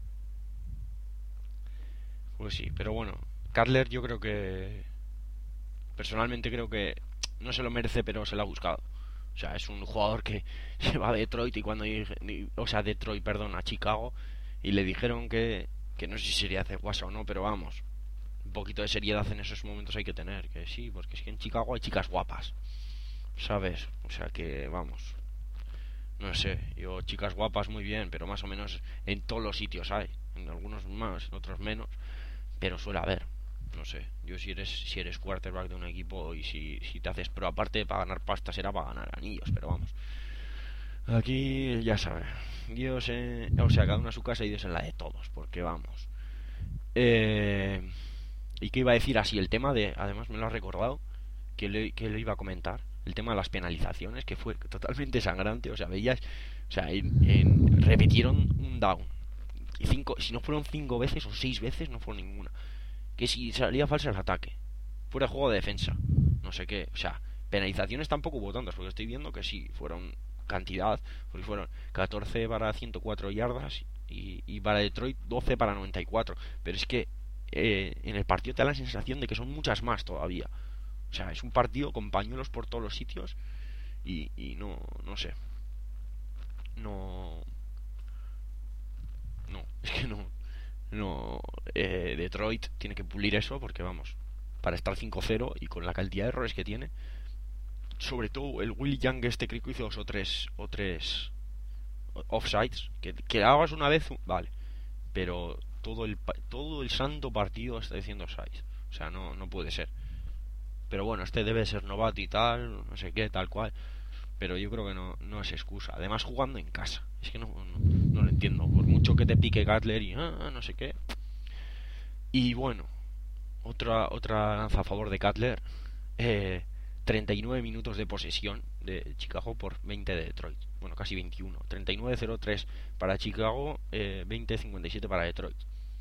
Pues sí, pero bueno, Cutler yo creo que... Personalmente creo que no se lo merece, pero se lo ha buscado. O sea, es un jugador que se va a Detroit y cuando... O sea, Detroit, perdón, a Chicago. Y le dijeron que... Que no sé si sería hacer guasa o no, pero vamos. Un poquito de seriedad en esos momentos hay que tener. Que sí, porque es que en Chicago hay chicas guapas. ¿Sabes? O sea que, vamos... No sé, yo chicas guapas muy bien, pero más o menos en todos los sitios hay. En algunos más, en otros menos. Pero suele haber. No sé, yo si eres si eres quarterback de un equipo y si, si te haces pro aparte para ganar pasta será para ganar anillos, pero vamos. Aquí ya sabes, Dios, eh, o sea, cada uno a su casa y Dios en la de todos, porque vamos. Eh, y que iba a decir así, el tema de, además me lo ha recordado, que le, que le iba a comentar, el tema de las penalizaciones, que fue totalmente sangrante, o sea, veías, o sea, en, en, repitieron un down. Y cinco, si no fueron cinco veces o seis veces, no fue ninguna. Que si salía falsa el ataque, fuera de juego de defensa, no sé qué, o sea, penalizaciones tampoco hubo tantas, porque estoy viendo que sí, fueron cantidad, porque fueron catorce para ciento cuatro yardas y, y para Detroit doce para noventa y cuatro, pero es que eh, en el partido te da la sensación de que son muchas más todavía, o sea, es un partido con pañuelos por todos los sitios y, y no, no sé, no, no, es que no, no, eh, Detroit tiene que pulir eso porque vamos, para estar cinco cero y con la cantidad de errores que tiene, sobre todo el Will Young este creo que hizo dos o tres o tres offsides, que, que hagas una vez, vale, pero todo el todo el santo partido está diciendo offsides, o sea, no, no puede ser. Pero bueno, este debe ser novato y tal, no sé qué, tal cual, pero yo creo que no, no es excusa. Además jugando en casa, es que no, no, no lo entiendo, por mucho que te pique Cutler y ah, no sé qué. Y bueno, otra otra lanza a favor de Cutler, eh, treinta y nueve minutos de posesión de Chicago por veinte de Detroit, bueno, casi veintiuno, treinta y nueve cero tres para Chicago, eh, veinte cincuenta y siete para Detroit.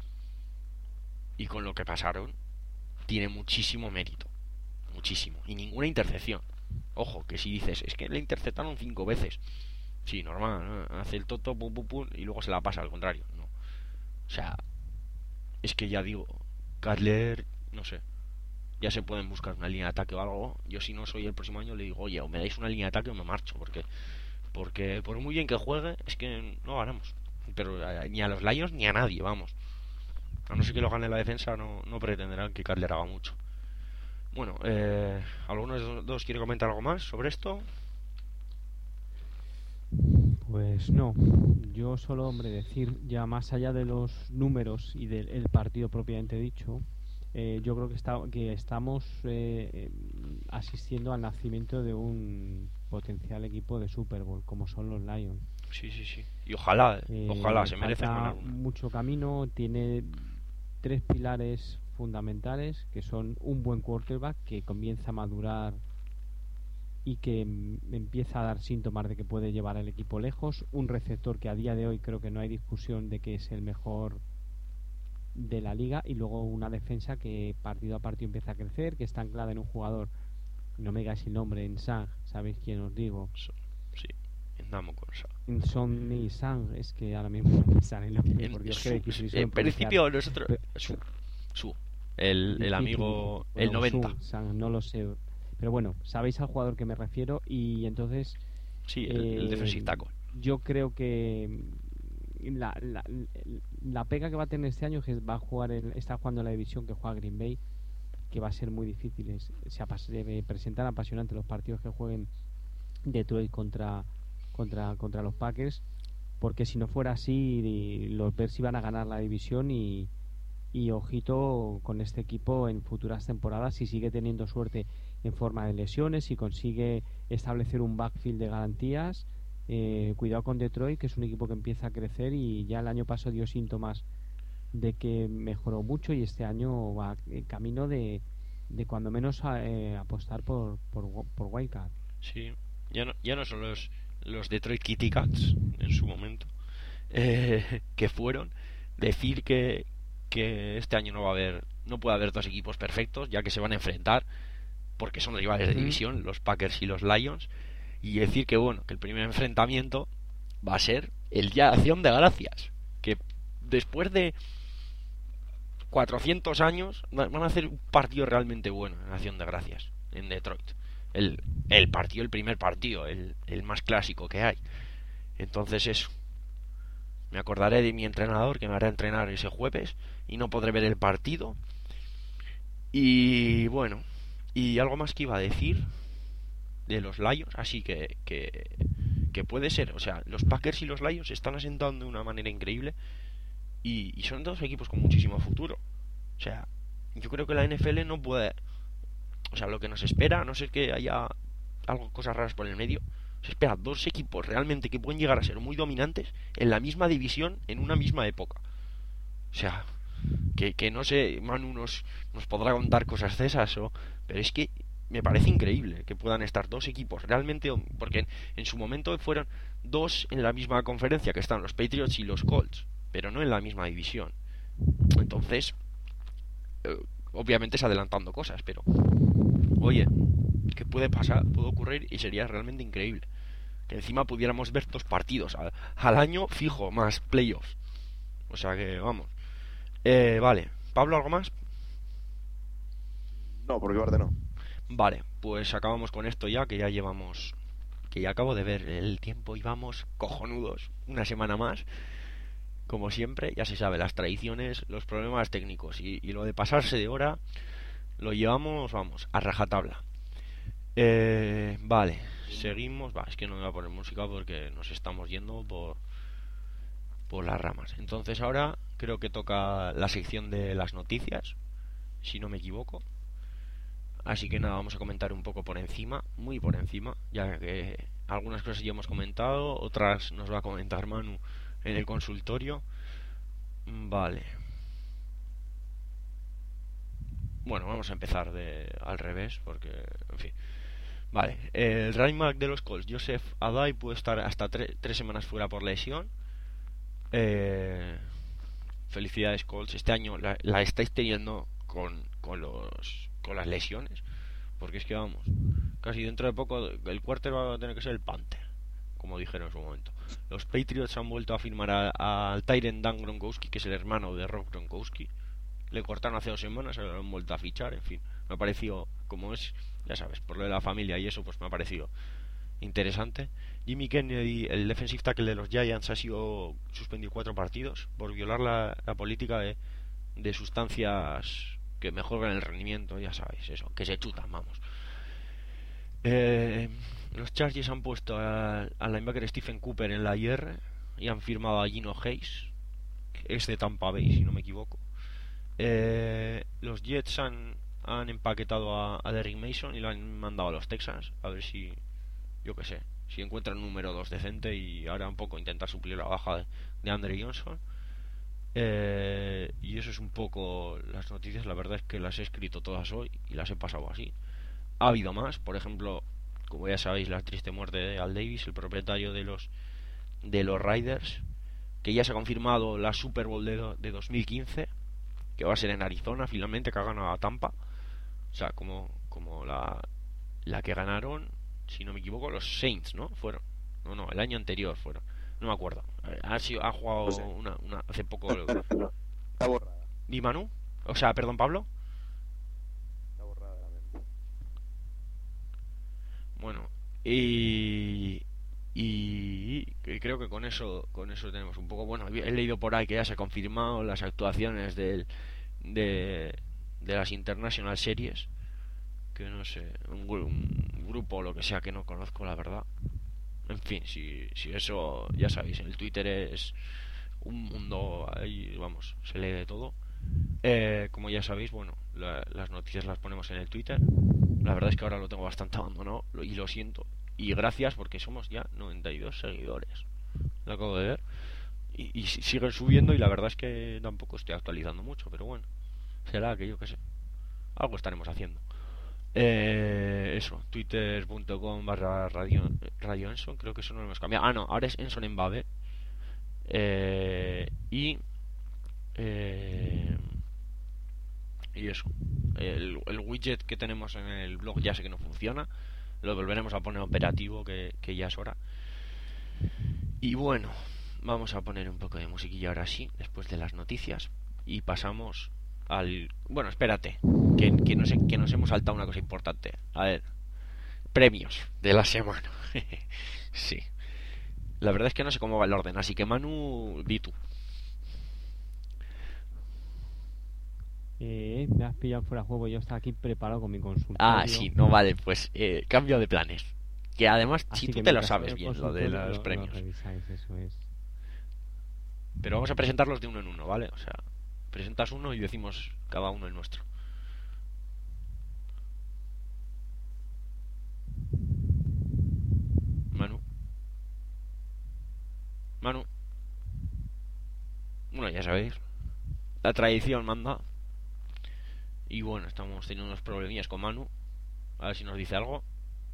Y con lo que pasaron tiene muchísimo mérito, muchísimo, y ninguna intercepción. Ojo, que si dices, es que le interceptaron cinco veces. Sí, normal, ¿no? Hace el toto, pum, pum, pum, y luego se la pasa al contrario. No. O sea, es que ya digo, Cutler, no sé, ya se pueden buscar una línea de ataque o algo. Yo si no soy el próximo año le digo, oye, o me dais una línea de ataque o me marcho, porque porque por muy bien que juegue, es que no ganamos. Pero eh, ni a los Lions ni a nadie, vamos. A no ser que lo gane la defensa, no, no pretenderán que Cutler haga mucho. Bueno, eh, ¿alguno de los dos quiere comentar algo más sobre esto? Pues no, yo solo, hombre, decir ya más allá de los números y del el partido propiamente dicho, eh, yo creo que, está, que estamos eh, asistiendo al nacimiento de un potencial equipo de Super Bowl, como son los Lions. Sí, sí, sí. Y ojalá, Eh, ojalá, se merecen falta ganar una. mucho camino, tiene tres pilares fundamentales, que son un buen quarterback que comienza a madurar y que mm, empieza a dar síntomas de que puede llevar al equipo lejos, un receptor que a día de hoy creo que no hay discusión de que es el mejor de la liga, y luego una defensa que partido a partido empieza a crecer, que está anclada en un jugador, no me digáis el nombre, en Sang, ¿sabéis quién os digo? So- Sí, andamos con eso. En Sonny Sang, es que ahora mismo no me sale el nombre, En, por Dios, su- que difícil en suele principio pronunciar. nosotros... Pe- Su, su, el, el Difícil, amigo... bueno, El noventa. Sung Sang, no lo sé, pero bueno, sabéis al jugador que me refiero, y entonces Sí, el, el eh, defensive tackle. yo creo que la, la, la pega que va a tener este año es que va a jugar el, está jugando la división que juega Green Bay, que va a ser muy difícil. Es, se apas- debe presentar apasionante los partidos que jueguen Detroit contra contra contra los Packers, porque si no fuera así, los Bears iban a ganar la división, y, y ojito con este equipo en futuras temporadas si sigue teniendo suerte en forma de lesiones, si consigue establecer un backfield de garantías. Eh, cuidado con Detroit, que es un equipo que empieza a crecer y ya el año pasado dio síntomas de que mejoró mucho, y este año va en camino de, de cuando menos a, eh, apostar por, por, por Wildcard. Sí, ya no, ya no son los, los Detroit Kitty Cats en su momento, eh, que fueron decir que, que este año no va a haber, no puede haber dos equipos perfectos, ya que se van a enfrentar porque son rivales de Mm. división, los Packers y los Lions, y decir que bueno, que el primer enfrentamiento va a ser el día de Acción de Gracias, que después de cuatrocientos años va- van a hacer un partido realmente bueno en Acción de Gracias en Detroit. El, el partido, el primer partido, el, el más clásico que hay. Entonces eso. Me acordaré de mi entrenador que me hará entrenar ese jueves y no podré ver el partido. Y bueno, y algo más que iba a decir de los Lions, así que, que, que puede ser, o sea, los Packers y los Lions se están asentando de una manera increíble, y, y son dos equipos con muchísimo futuro. O sea, yo creo que la N F L no puede, o sea, lo que nos espera, a no ser que haya algo, cosas raras por el medio, se espera dos equipos realmente que pueden llegar a ser muy dominantes en la misma división en una misma época. O sea, que, que no sé, Manu nos, nos podrá contar cosas de esas, o, pero es que me parece increíble que puedan estar dos equipos realmente, porque en, en su momento fueron dos en la misma conferencia, que están los Patriots y los Colts, pero no en la misma división. Entonces, eh, obviamente es adelantando cosas, pero oye, que puede pasar, puede ocurrir, y sería realmente increíble que encima pudiéramos ver dos partidos al, al año fijo, más playoffs. O sea que vamos. Eh, vale, Pablo, ¿algo más? No, por mi parte no. Vale, pues acabamos con esto ya, que ya llevamos, que ya acabo de ver el tiempo y vamos cojonudos, una semana más. Como siempre, ya se sabe, las tradiciones, los problemas técnicos y, y lo de pasarse de hora lo llevamos, vamos, a rajatabla. Eh, vale, seguimos. Va, es que no me voy a poner música porque nos estamos yendo por, por las ramas. Entonces ahora creo que toca la sección de las noticias, si no me equivoco. Así que nada, vamos a comentar un poco por encima, muy por encima, ya que algunas cosas ya hemos comentado, otras nos va a comentar Manu en el consultorio. Vale. Bueno, vamos a empezar de al revés, porque, en fin. Vale, el running back de los Colts, Joseph Adai, puede estar hasta tre- tres semanas fuera por lesión. Eh, felicidades, Colts. Este año la, la estáis teniendo con, con los con las lesiones, porque es que vamos, casi dentro de poco el quarter va a tener que ser el Panther, como dijeron en su momento. Los Patriots han vuelto a firmar al Tyrant Dan Gronkowski, que es el hermano de Rob Gronkowski. Le cortaron hace dos semanas, se lo han vuelto a fichar. En fin, me ha parecido, como es, ya sabes, por lo de la familia y eso, pues me ha parecido interesante. Jimmy Kennedy, el defensive tackle de los Giants, ha sido suspendido cuatro partidos por violar la, la política de, de sustancias que mejoran el rendimiento, ya sabéis, eso, que se chutan, vamos. Eh, los Chargers han puesto al linebacker Stephen Cooper en la I R y han firmado a Gino Hayes, que es de Tampa Bay, si no me equivoco. Eh, los Jets han, han empaquetado a, a Derrick Mason y lo han mandado a los Texans. A ver si, yo qué sé, si encuentran un número dos decente y ahora un poco intentar suplir la baja de, de Andre Johnson. Eh, y eso es un poco las noticias. La verdad es que las he escrito todas hoy y las he pasado así. Ha habido más, por ejemplo, como ya sabéis, la triste muerte de Al Davis, el propietario de los de los Raiders, que ya se ha confirmado la Super Bowl de, de dos mil quince, que va a ser en Arizona finalmente, que ha ganado a Tampa. O sea, como, como la, la que ganaron, si no me equivoco, los Saints, ¿no? Fueron. No, no, el año anterior fueron. No me acuerdo. Ha, sido, ha jugado No sé. una, una, hace poco. Está borrada. ¿Y Manu? O sea, perdón, Pablo. Está borrada de la mente. Bueno, y, y creo que con eso con eso tenemos un poco. Bueno, he leído por ahí que ya se ha confirmado las actuaciones del, de, de las International Series, que no sé, un, un grupo o lo que sea que no conozco, la verdad. En fin, si, si eso ya sabéis, en el Twitter es un mundo, ahí vamos, se lee de todo. Eh, como ya sabéis, bueno, la, las noticias las ponemos en el Twitter. La verdad es que ahora lo tengo bastante abandonado y lo siento. Y gracias, porque somos ya noventa y dos seguidores. Lo acabo de ver. Y, y siguen subiendo y la verdad es que tampoco estoy actualizando mucho, pero bueno, será que yo qué sé. Algo estaremos haciendo. Eh, eso, twitter punto com barra radio, radio Enson, creo que eso no lo hemos cambiado. Ah, no, ahora es Enson en Babe. Eh, y... Eh, y eso, el, el widget que tenemos en el blog ya sé que no funciona, lo volveremos a poner operativo, que, que ya es hora. Y bueno, vamos a poner un poco de musiquilla ahora sí, después de las noticias, y pasamos al... Bueno, espérate, que, que, nos, que nos hemos saltado una cosa importante. A ver, premios de la semana. Sí, la verdad es que no sé cómo va el orden, así que Manu, di tú. Eh, me has pillado fuera de juego. Yo estaba aquí preparado con mi consultorio. Ah, sí, no vale, pues eh, cambio de planes. Que además, Así si tú que te lo mientras sabes abro el bien, lo de consultorio, los lo- premios. lo revisáis, eso es. Pero vamos a presentarlos de uno en uno, ¿vale? O sea, presentas uno y decimos cada uno el nuestro. Manu. Manu. Bueno, ya sabéis. La tradición manda. Y bueno, estamos teniendo unos problemillas con Manu. A ver si nos dice algo.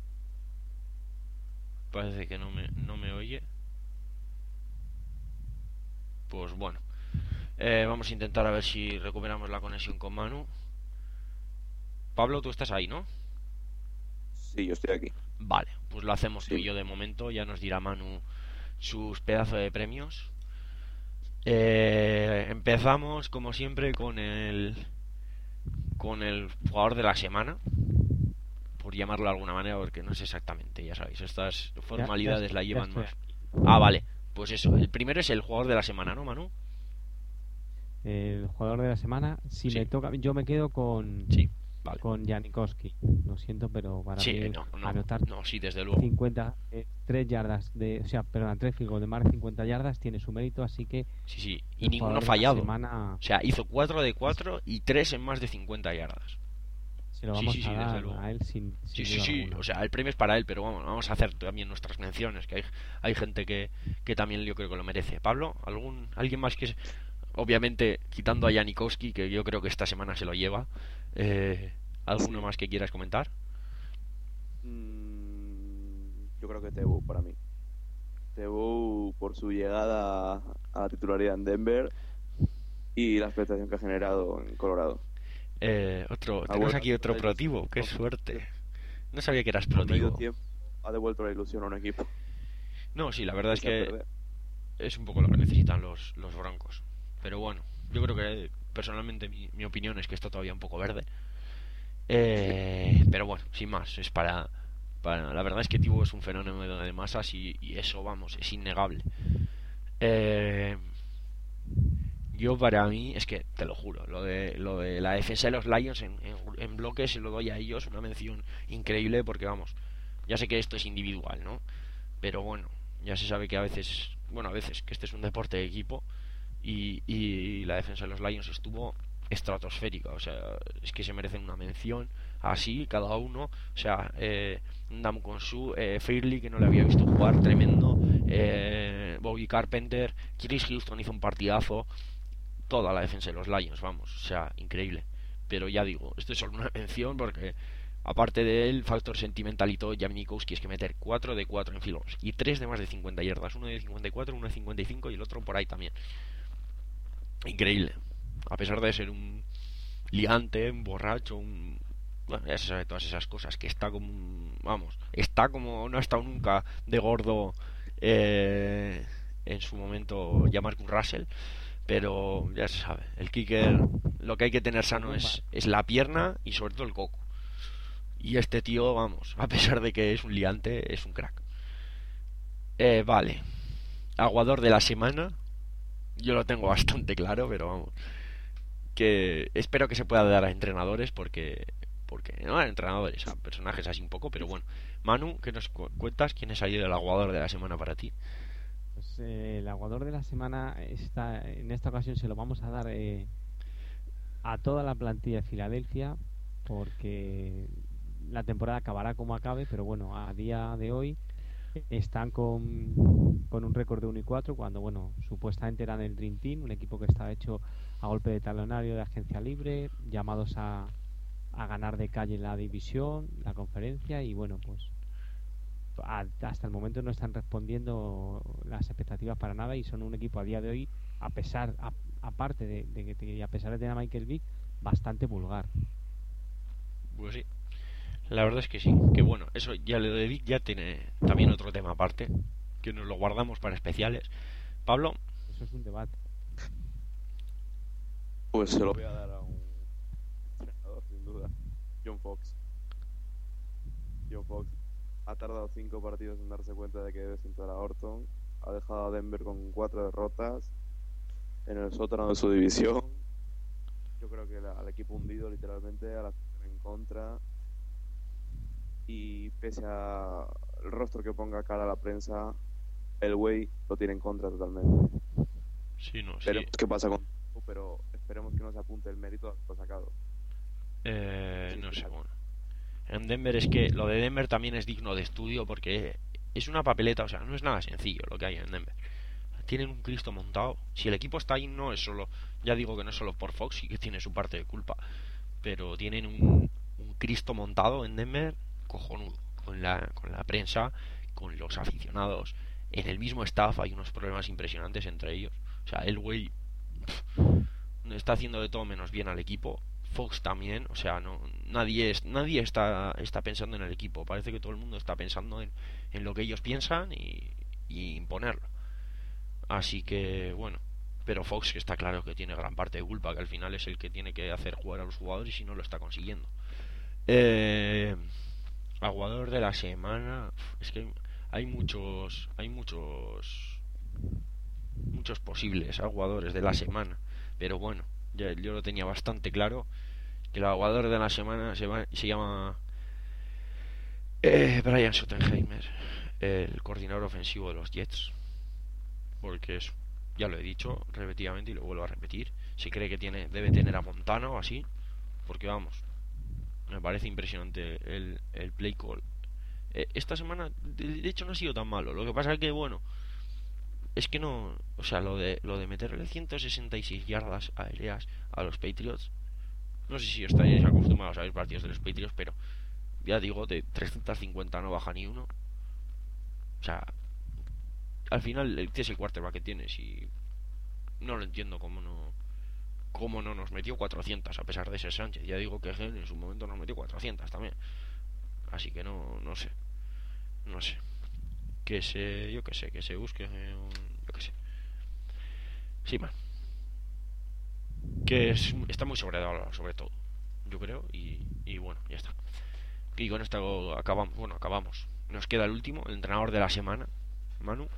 Parece que no me, no me oye. Pues bueno. Eh, vamos a intentar a ver si recuperamos la conexión con Manu. Pablo, tú estás ahí, ¿no? Sí, yo estoy aquí. Vale, pues lo hacemos tú Sí. y yo de momento. Ya nos dirá Manu sus pedazos de premios. Eh, empezamos, como siempre, con el con el jugador de la semana, por llamarlo de alguna manera, porque no sé exactamente, ya sabéis, estas formalidades ya la estoy- llevan ya más. estoy Ah, vale, pues eso. El primero es el jugador de la semana, ¿no, Manu? El jugador de la semana, si Sí. me toca, yo me quedo con Sí, vale. con Janikowski. Lo siento, pero para Sí, mí no, no, anotar no, sí, desde luego. cincuenta, eh, tres yardas de, o sea, perdón, tres field de más de cincuenta yardas tiene su mérito, así que Sí, sí, y el ninguno jugador de la fallado. semana O sea, hizo cuatro de cuatro y tres en más de cincuenta yardas. se lo Sí, vamos sí, sí, a desde dar luego. a él sin, Sí, sin sí, duda sí, alguna. o sea, el premio es para él, pero vamos, vamos a hacer también nuestras menciones, que hay, hay gente que, que también yo creo que lo merece. Pablo, ¿algún alguien más que, obviamente, quitando a Janikowski, que yo creo que esta semana se lo lleva, eh, ¿alguno Sí. más que quieras comentar? Mm, yo creo que Tebu para mí. Tebu por su llegada a la titularidad en Denver y la expectación que ha generado en Colorado. Eh, otro, Ha tenemos vuelto aquí a otro la protivo, ilusión, qué ¿no? suerte. No sabía que eras Por medio protivo. tiempo ha devuelto la ilusión a un equipo. No, sí, la verdad es Echa a que perder. es un poco lo que necesitan los, los Broncos. Pero bueno, yo creo que personalmente mi, mi opinión es que está todavía un poco verde. Eh, pero bueno, sin más, es para, para... La verdad es que Tibo es un fenómeno de masas y, y eso, vamos, es innegable. Eh, yo para mí, es que te lo juro, lo de, lo de la defensa de los Lions en, en, en bloques se lo doy a ellos, una mención increíble porque vamos, ya sé que esto es individual, ¿no? Pero bueno, ya se sabe que a veces, bueno, a veces que este es un deporte de equipo y, y la defensa de los Lions estuvo estratosférica. O sea, es que se merecen una mención así, cada uno. O sea, eh, Ndam Konsu, eh, Fairley, que no le había visto jugar, tremendo. Eh, Bobby Carpenter, Chris Houston hizo un partidazo. Toda la defensa de los Lions, vamos, o sea, increíble. Pero ya digo, esto es solo una mención porque, aparte del factor sentimental y todo, Janikowski es que meter cuatro de cuatro en filos y tres de más de cincuenta yardas, uno de cincuenta y cuatro, uno de cincuenta y cinco y el otro por ahí también. Increíble. A pesar de ser un liante, un borracho, un... Bueno, ya se sabe todas esas cosas, que está como... un- Vamos, está como... No ha estado nunca de gordo eh, en su momento ya Marcus Russell, pero ya se sabe, el kicker lo que hay que tener sano es, es la pierna y sobre todo el coco. Y este tío, vamos, a pesar de que es un liante, es un crack. Eh, vale, aguador de la semana, yo lo tengo bastante claro, pero vamos, que espero que se pueda dar a entrenadores porque porque no a entrenadores, a personajes así un poco, pero bueno. Manu, ¿qué nos cu- cuentas? ¿Quién es ahí el aguador de la semana para ti? Pues eh, el aguador de la semana está, en esta ocasión se lo vamos a dar eh, a toda la plantilla de Filadelfia, porque la temporada acabará como acabe, pero bueno, a día de hoy están con, con un récord de uno y cuatro, cuando bueno, supuestamente eran el Dream Team, un equipo que estaba hecho a golpe de talonario de agencia libre, llamados a, a ganar de calle la división, la conferencia, y bueno, pues a- hasta el momento no están respondiendo las expectativas para nada, y son un equipo a día de hoy, a pesar, a- aparte de, de que y a pesar de tener a Michael Vick, bastante vulgar. Pues sí, la verdad es que sí, que bueno, eso ya lo de Vic ya tiene también otro tema aparte, que nos lo guardamos para especiales. Pablo, Eso es un debate. Pues se lo voy a dar a un entrenador, sin duda. John Fox. John Fox ha tardado cinco partidos en darse cuenta de que debe sentar a Orton. Ha dejado a Denver con cuatro derrotas en el sótano de su división. Yo creo que la- al equipo hundido, literalmente, a la afición en contra. Y pese al rostro que ponga cara a la prensa, el güey lo tiene en contra totalmente. sí, no, sí. Veremos qué pasa con pero esperemos que no se apunte el mérito a lo sacado. Eh, Sí, no sí. sé, bueno. En Denver es que lo de Denver también es digno de estudio porque es una papeleta, o sea, no es nada sencillo lo que hay en Denver. Tienen un Cristo montado. Si el equipo está ahí, no es solo, ya digo que no es solo por Fox y que tiene su parte de culpa, pero tienen un, un Cristo montado en Denver cojonudo, con la, con la prensa, con los aficionados. En el mismo staff hay unos problemas impresionantes entre ellos. O sea, el güey está haciendo de todo menos bien al equipo. Fox también, o sea, no nadie es, nadie está está pensando en el equipo. Parece que todo el mundo está pensando en, en lo que ellos piensan y, y imponerlo. Así que bueno, pero Fox que está claro que tiene gran parte de culpa, que al final es el que tiene que hacer jugar a los jugadores y no lo está consiguiendo. Eh, Aguador de la semana, es que hay muchos, hay muchos, muchos posibles aguadores de la semana, pero bueno, ya, yo lo tenía bastante claro que el aguador de la semana se, va, se llama eh, Brian Schottenheimer, el coordinador ofensivo de los Jets, porque es, ya lo he dicho repetidamente y lo vuelvo a repetir, se cree que tiene, debe tener a Montana o así, porque vamos, me parece impresionante el, el play call. Eh, esta semana, de, de hecho, no ha sido tan malo. Lo que pasa es que, bueno, es que no. O sea, lo de, lo de meterle ciento sesenta y seis yardas aéreas a los Patriots. No sé si estáis acostumbrados a ver partidos de los Patriots, pero ya digo, de trescientos cincuenta no baja ni uno. O sea, al final este es el quarterback que tienes y no lo entiendo cómo no. Cómo no nos metió cuatrocientos a pesar de ser Sánchez. Ya digo que Gen en su momento nos metió cuatrocientos también. Así que no, no sé. No sé. Que se, yo que sé, que se busque un, yo que sé. Sí, man. Que es, está muy sobrevalorado, sobre todo. Yo creo, y, y bueno, ya está. Y con esto acabamos, bueno, acabamos. Nos queda el último, el entrenador de la semana, Manu.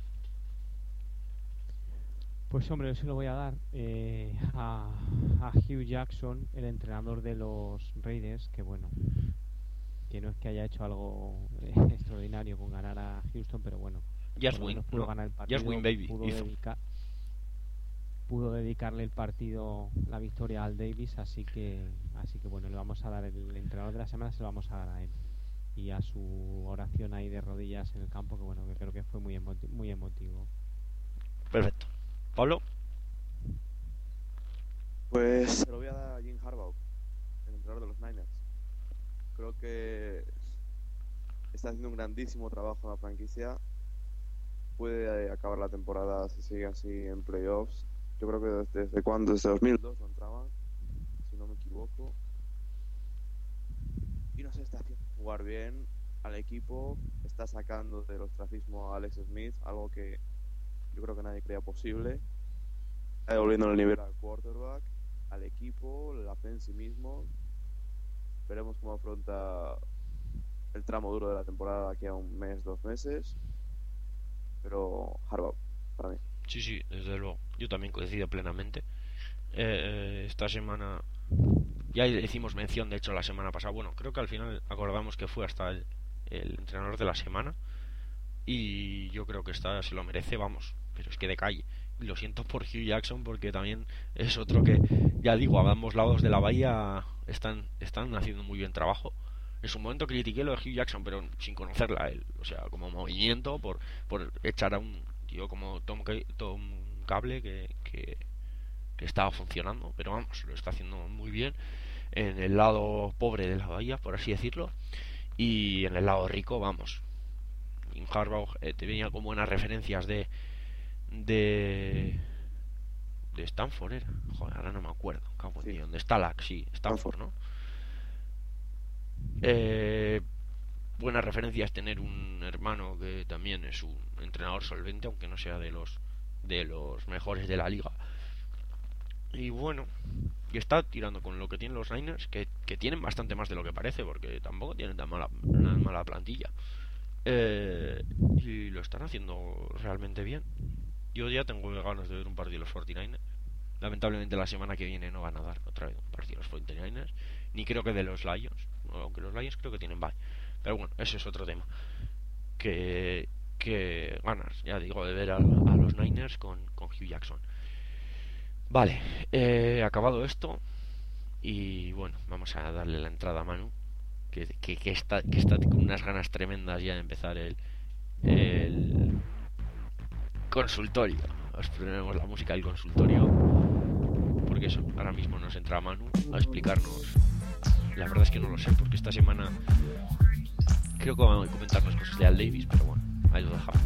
Pues hombre, yo se lo voy a dar eh, a, a Hugh Jackson, el entrenador de los Raiders, que bueno, que no es que haya hecho algo eh, extraordinario con ganar a Houston, pero bueno, Just por lo win, menos pudo no. ganar el Just partido, win, baby. pudo Hizo. dedicar, pudo dedicarle el partido, la victoria al Davis, así que así que bueno, le vamos a dar el entrenador de la semana, se lo vamos a dar a él, y a su oración ahí de rodillas en el campo, que bueno, que creo que fue muy emoti- muy emotivo. Perfecto. Pablo. Pues se lo voy a dar a Jim Harbaugh, el entrenador de los Niners. Creo que está haciendo un grandísimo trabajo en la franquicia. Puede acabar la temporada si sigue así en playoffs. Yo creo que desde, desde cuando, desde dos mil dos no entraban, si no me equivoco. Y no se está haciendo jugar bien al equipo. Está sacando del ostracismo a Alex Smith, algo que yo creo que nadie creía posible. Está devolviendo el nivel al quarterback, al equipo, la fe en sí mismo. Veremos cómo afronta el tramo duro de la temporada aquí a un mes, dos meses. Pero Harbaugh, para mí. Sí, sí, desde luego. Yo también coincido plenamente. Eh, esta semana ya hicimos mención, de hecho, la semana pasada. Bueno, creo que al final acordamos que fue hasta el, el entrenador de la semana. Y yo creo que esta se lo merece, vamos. Pero es que de calle. Y lo siento por Hugh Jackson, porque también es otro que, ya digo, a ambos lados de la bahía están, están haciendo muy bien trabajo. En su momento critiqué lo de Hugh Jackson, pero sin conocerla a él. O sea, como movimiento, por, por echar a un tío como Tom, Tom Cable que, que, que estaba funcionando. Pero vamos, lo está haciendo muy bien en el lado pobre de la bahía, por así decirlo. Y en el lado rico, vamos. En Harbaugh eh, te venía con buenas referencias de... De... De Stanford era. Joder, ahora no me acuerdo. Cago en Sí. Dios, ¿dónde está la? Sí, Stanford, ¿no? Eh, buenas referencias tener un hermano que también es un entrenador solvente, aunque no sea de los de los mejores de la liga. Y bueno, y está tirando con lo que tienen los Niners, que, que tienen bastante más de lo que parece, porque tampoco tienen tan mala, una mala plantilla. Eh, y lo están haciendo realmente bien. Yo ya tengo ganas de ver un partido de los cuarenta y nueve ers. Lamentablemente la semana que viene no van a dar otra vez un partido de los cuarenta y nueve ers, ni creo que de los Lions, aunque los Lions creo que tienen bye. Pero bueno, ese es otro tema. Que, que ganas, ya digo, de ver a, a los Niners con, con Hugh Jackson. Vale, eh, acabado esto. Y bueno, vamos a darle la entrada a Manu, que, que, que, está, que está con unas ganas tremendas ya de empezar el, el consultorio. Os ponemos la música del consultorio, porque eso, ahora mismo nos entra Manu a explicarnos. La verdad es que no lo sé, porque esta semana creo que van a comentarnos cosas de Al Davis, pero bueno, ahí lo dejamos.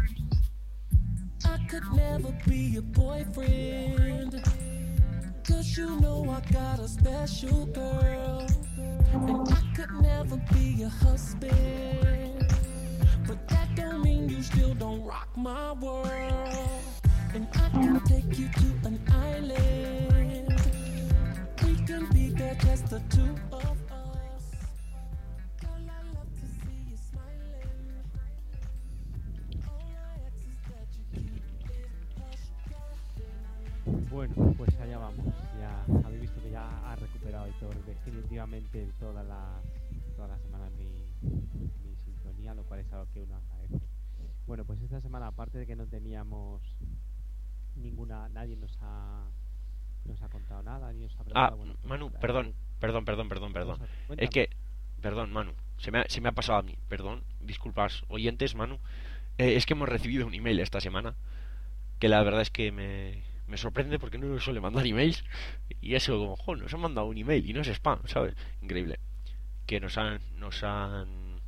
I could never be your boyfriend, 'cause you know I got a special girl. And I could never be your husband, but that don't mean you still don't rock my world. And I can take you to an island, we can be there just the two of us. Girl, I love to see you smiling. All my exes that you keep it hush. Bueno, pues allá vamos. Ya habéis visto que ya ha recuperado Hitor definitivamente todas las todas las semanas mi, mi sintonía, lo cual es algo que uno agradece. Bueno, pues esta semana, aparte de que no teníamos ninguna, nadie nos ha nos ha contado nada, ni nos ha Ah, preguntado. Bueno, pues, Manu, eh, perdón, perdón, perdón, perdón, perdón. Es que, perdón, Manu, se me ha, se me ha pasado a mí, perdón, disculpas, oyentes, Manu. Eh, es que hemos recibido un email esta semana, que la verdad es que me, me sorprende porque no nos suele mandar emails. Y eso, como, jo, nos han mandado un email y no es spam, ¿sabes? Increíble. Que nos han, nos han,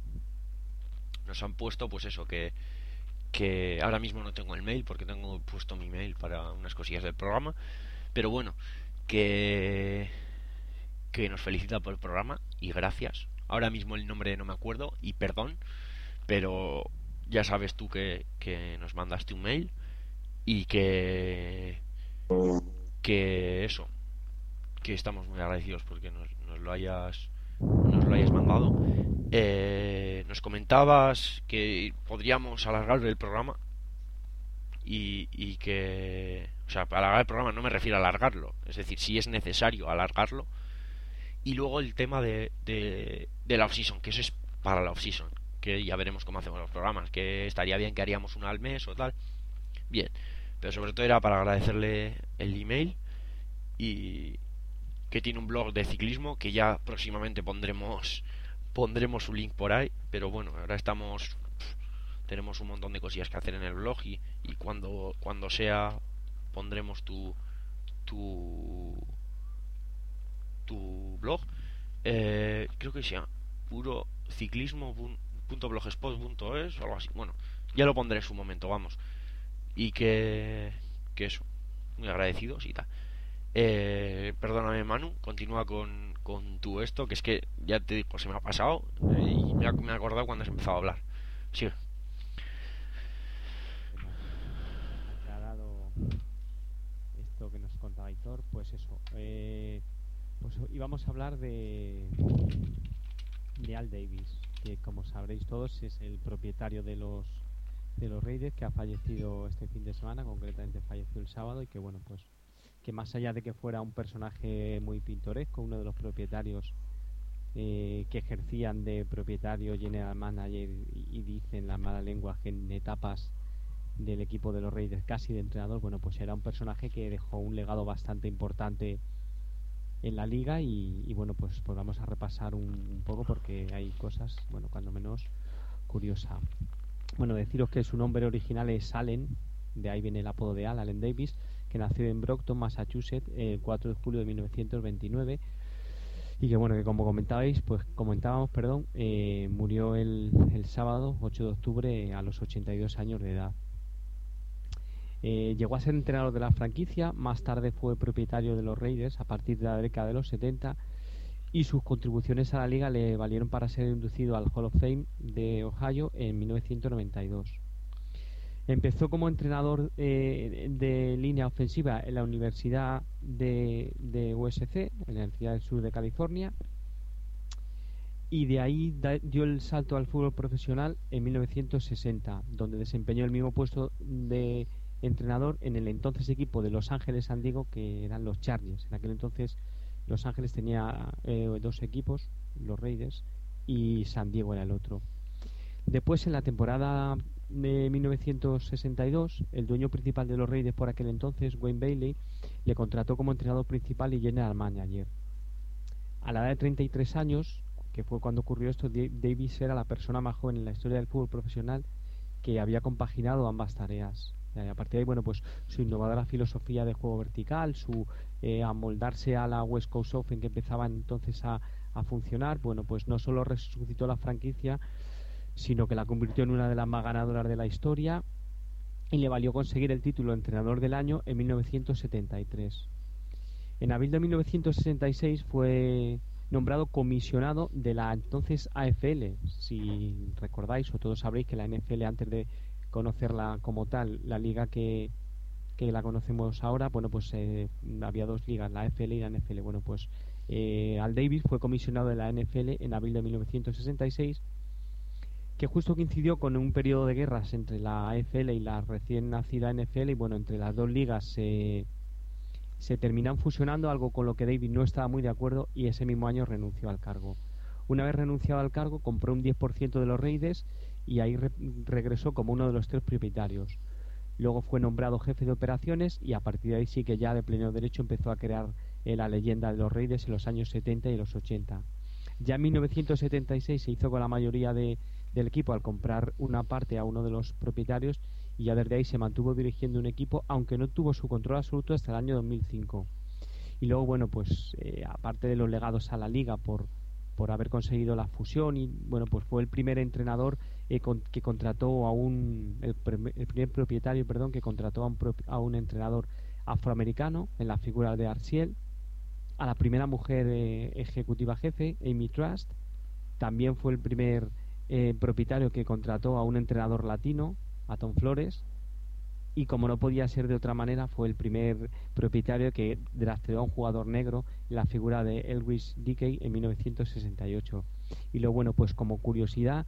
nos han puesto, pues eso, que, que ahora mismo no tengo el mail porque tengo puesto mi mail para unas cosillas del programa. Pero bueno, que, que nos felicita por el programa y gracias. Ahora mismo el nombre no me acuerdo y perdón, pero ya sabes tú que, que nos mandaste un mail y que que eso, que estamos muy agradecidos porque nos, nos lo hayas nos lo hayas mandado. Eh, nos comentabas que podríamos alargar el programa y, y que, o sea, alargar el programa no me refiero a alargarlo, es decir, si es necesario alargarlo. Y luego el tema de, de, de la off-season, que eso es para la off-season, que ya veremos cómo hacemos los programas, que estaría bien que haríamos uno al mes o tal. Bien, pero sobre todo era para agradecerle el email y que tiene un blog de ciclismo que ya próximamente pondremos pondremos su link por ahí, pero bueno, ahora estamos tenemos un montón de cosillas que hacer en el blog y, y cuando cuando sea pondremos tu tu tu blog. Eh, creo que sea puro ciclismo punto blogspot punto es o algo así. Bueno, ya lo pondré en su momento, vamos. Y que que eso, muy agradecidos y tal. Eh, perdóname, Manu, continúa con, con tu esto, que es que ya te digo, se me ha pasado eh, y me, ha, me he acordado cuando has empezado a hablar. Sí. Aclarado esto que nos contaba Aitor, pues eso. Eh, pues íbamos a hablar de, de Al Davis, que como sabréis todos es el propietario de los de los Raiders, que ha fallecido este fin de semana, concretamente falleció el sábado, y que bueno, pues que más allá de que fuera un personaje muy pintoresco, uno de los propietarios eh, que ejercían de propietario, general manager y, y dicen las malas lenguas que en etapas del equipo de los Raiders casi de entrenador, bueno, pues era un personaje que dejó un legado bastante importante en la liga y, y bueno, pues, pues vamos a repasar un, un poco porque hay cosas, bueno, cuando menos curiosas. Bueno, deciros que su nombre original es Allen, de ahí viene el apodo de Al, Allen Davis, que nació en Brockton, Massachusetts, el cuatro de julio de mil novecientos veintinueve y que bueno, que como comentabais, pues comentábamos, perdón, eh, murió el, el sábado ocho de octubre a los ochenta y dos años de edad. Eh, llegó a ser entrenador de la franquicia, más tarde fue propietario de los Raiders a partir de la década de los setenta y sus contribuciones a la liga le valieron para ser inducido al Hall of Fame de Ohio en mil novecientos noventa y dos. Empezó como entrenador eh, de línea ofensiva en la Universidad de, de U S C, en la Universidad del Sur de California, y de ahí da, dio el salto al fútbol profesional en mil novecientos sesenta, donde desempeñó el mismo puesto de entrenador en el entonces equipo de Los Ángeles San Diego, que eran los Chargers. En aquel entonces Los Ángeles tenía eh, dos equipos, los Raiders, y San Diego era el otro. Después, en la temporada de mil novecientos sesenta y dos, el dueño principal de los Raiders por aquel entonces, Wayne Bailey, le contrató como entrenador principal y general manager. A la edad de treinta y tres años, que fue cuando ocurrió esto, Davis era la persona más joven en la historia del fútbol profesional que había compaginado ambas tareas. Y a partir de ahí, bueno, pues su innovadora filosofía de juego vertical, su eh, amoldarse a la West Coast Offense que empezaba entonces a, a funcionar, bueno, pues no solo resucitó la franquicia, sino que la convirtió en una de las más ganadoras de la historia y le valió conseguir el título de entrenador del año en mil novecientos setenta y tres. En abril de mil novecientos sesenta y seis fue nombrado comisionado de la entonces A F L. Si recordáis o todos sabréis que la N F L, antes de conocerla como tal, la liga que, que la conocemos ahora, bueno, pues eh, había dos ligas, la A F L y la N F L. Bueno, pues eh, Al Davis fue comisionado de la N F L en abril de mil novecientos sesenta y seis, que justo coincidió con un periodo de guerras entre la A F L y la recién nacida N F L, y bueno, entre las dos ligas se, se terminan fusionando, algo con lo que Davis no estaba muy de acuerdo, y ese mismo año renunció al cargo. Una vez renunciado al cargo, compró un diez por ciento de los Raiders y ahí re regresó como uno de los tres propietarios. Luego fue nombrado jefe de operaciones y a partir de ahí sí que ya de pleno derecho empezó a crear eh, la leyenda de los Raiders en los años setenta y los ochenta. Ya en mil novecientos setenta y seis se hizo con la mayoría de, del equipo al comprar una parte a uno de los propietarios, y ya desde ahí se mantuvo dirigiendo un equipo, aunque no tuvo su control absoluto hasta el año dos mil cinco. Y luego, bueno, pues eh, aparte de los legados a la liga por, por haber conseguido la fusión, y bueno, pues fue el primer entrenador eh, con, que contrató a un el, el primer propietario, perdón, que contrató a un, a un entrenador afroamericano en la figura de Arciel, a la primera mujer eh, ejecutiva jefe, Amy Trust. También fue el primer eh, propietario que contrató a un entrenador latino, a Tom Flores, y como no podía ser de otra manera, fue el primer propietario que drafteó a un jugador negro en la figura de Elvis Dickey en mil novecientos sesenta y ocho. Y luego, bueno, pues como curiosidad,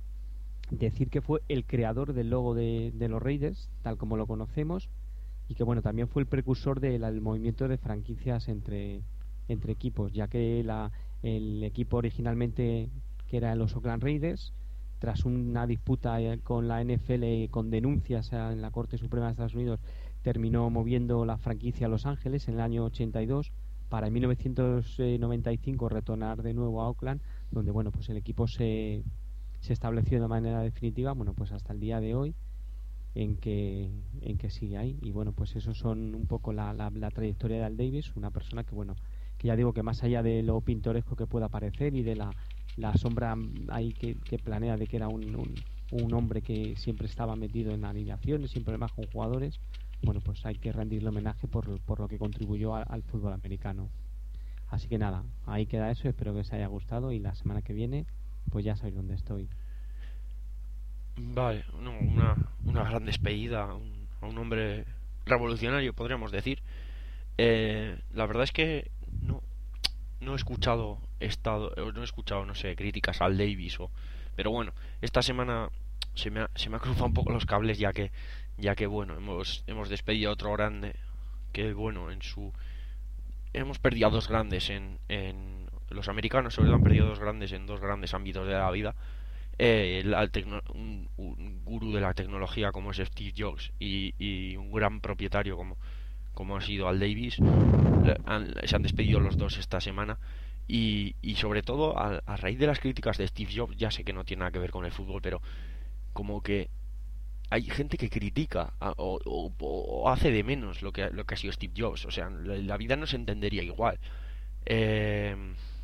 decir que fue el creador del logo de, de los Raiders, tal como lo conocemos, y que bueno, también fue el precursor del de movimiento de franquicias entre, entre equipos, ya que la, el equipo originalmente, que era los Oakland Raiders, tras una disputa con la N F L, con denuncias en la Corte Suprema de Estados Unidos, terminó moviendo la franquicia a Los Ángeles en el año ochenta y dos para en mil novecientos noventa y cinco retornar de nuevo a Oakland, donde bueno, pues el equipo se, se estableció de manera definitiva, bueno, pues hasta el día de hoy en que en que sigue ahí. Y bueno, pues eso son un poco la, la, la trayectoria de Al Davis, una persona que bueno, que ya digo que más allá de lo pintoresco que pueda parecer y de la, la sombra ahí que, que planea de que era un, un, un hombre que siempre estaba metido en alineaciones, sin problemas con jugadores, bueno, pues hay que rendirle homenaje por, por lo que contribuyó al, al fútbol americano. Así que nada, ahí queda eso, espero que os haya gustado y la semana que viene pues ya sabéis dónde estoy. Vale, no, una, una gran despedida a un, a un hombre revolucionario, podríamos decir. Eh, la verdad es que no, no he escuchado estado, no he escuchado, no sé, críticas al Davis o, pero bueno, esta semana se me ha, se me ha cruzado un poco los cables ya que ya que bueno, hemos hemos despedido a otro grande que bueno, en su hemos perdido a dos grandes en, en los americanos sobre todo han perdido dos grandes en dos grandes ámbitos de la vida. Eh, la tecno, un, un gurú de la tecnología como es Steve Jobs y, y un gran propietario como como ha sido Al Davis, han, se han despedido los dos esta semana y, y sobre todo a, a raíz de las críticas de Steve Jobs, ya sé que no tiene nada que ver con el fútbol, pero como que hay gente que critica a, o, o, o hace de menos lo que, lo que ha sido Steve Jobs, o sea, la, la vida no se entendería igual. Eh,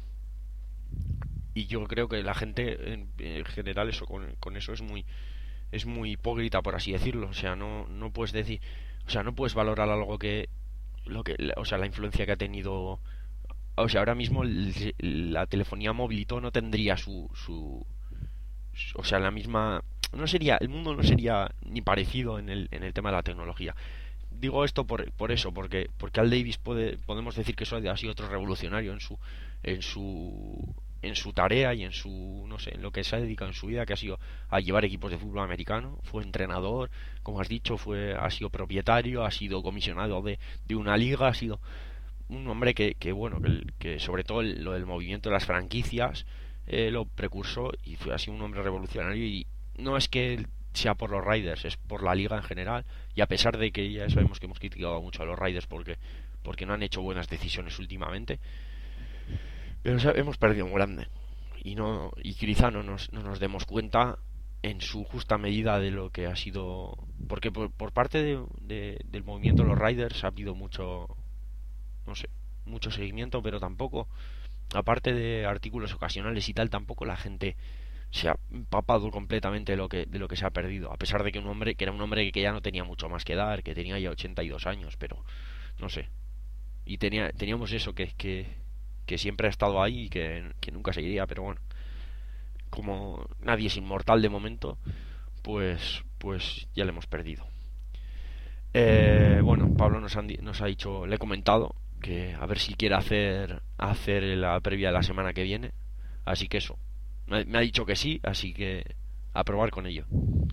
y yo creo que la gente en, en general eso con, con eso es muy es muy hipócrita, por así decirlo, o sea, no no puedes decir, o sea, no puedes valorar algo que lo que o sea, la influencia que ha tenido, o sea, ahora mismo el, la telefonía móvil y todo no tendría su, su su o sea, la misma, no sería, el mundo no sería ni parecido en el en el tema de la tecnología. Digo esto por, por eso, porque porque Al Davis puede podemos decir que eso ha sido otro revolucionario en su en su en su tarea y en su no sé en lo que se ha dedicado en su vida, que ha sido a llevar equipos de fútbol americano. Fue entrenador, como has dicho, fue ha sido propietario, ha sido comisionado de, de una liga, ha sido un hombre que, que bueno que, que sobre todo el, lo del movimiento de las franquicias eh, lo precursó y fue así un hombre revolucionario. Y no es que él sea por los Raiders, es por la liga en general. Y a pesar de que ya sabemos que hemos criticado mucho a los Raiders porque porque no han hecho buenas decisiones últimamente, pero o sea, hemos perdido un grande y no y quizá no nos, no nos demos cuenta en su justa medida de lo que ha sido, porque por, por parte de, de, del movimiento de los Raiders ha habido mucho, no sé, mucho seguimiento, pero tampoco, aparte de artículos ocasionales y tal, tampoco la gente se ha empapado completamente de lo que de lo que se ha perdido, a pesar de que un hombre que era un hombre que ya no tenía mucho más que dar, que tenía ya ochenta y dos años, pero no sé, y tenía teníamos eso que que, que siempre ha estado ahí y que, que nunca se iría, pero bueno, como nadie es inmortal de momento, pues pues ya le hemos perdido. Eh, bueno, Pablo nos, han, nos ha dicho, le he comentado que a ver si quiere hacer hacer la previa de la semana que viene, así que eso, me, me ha dicho que sí, así que a probar con ello.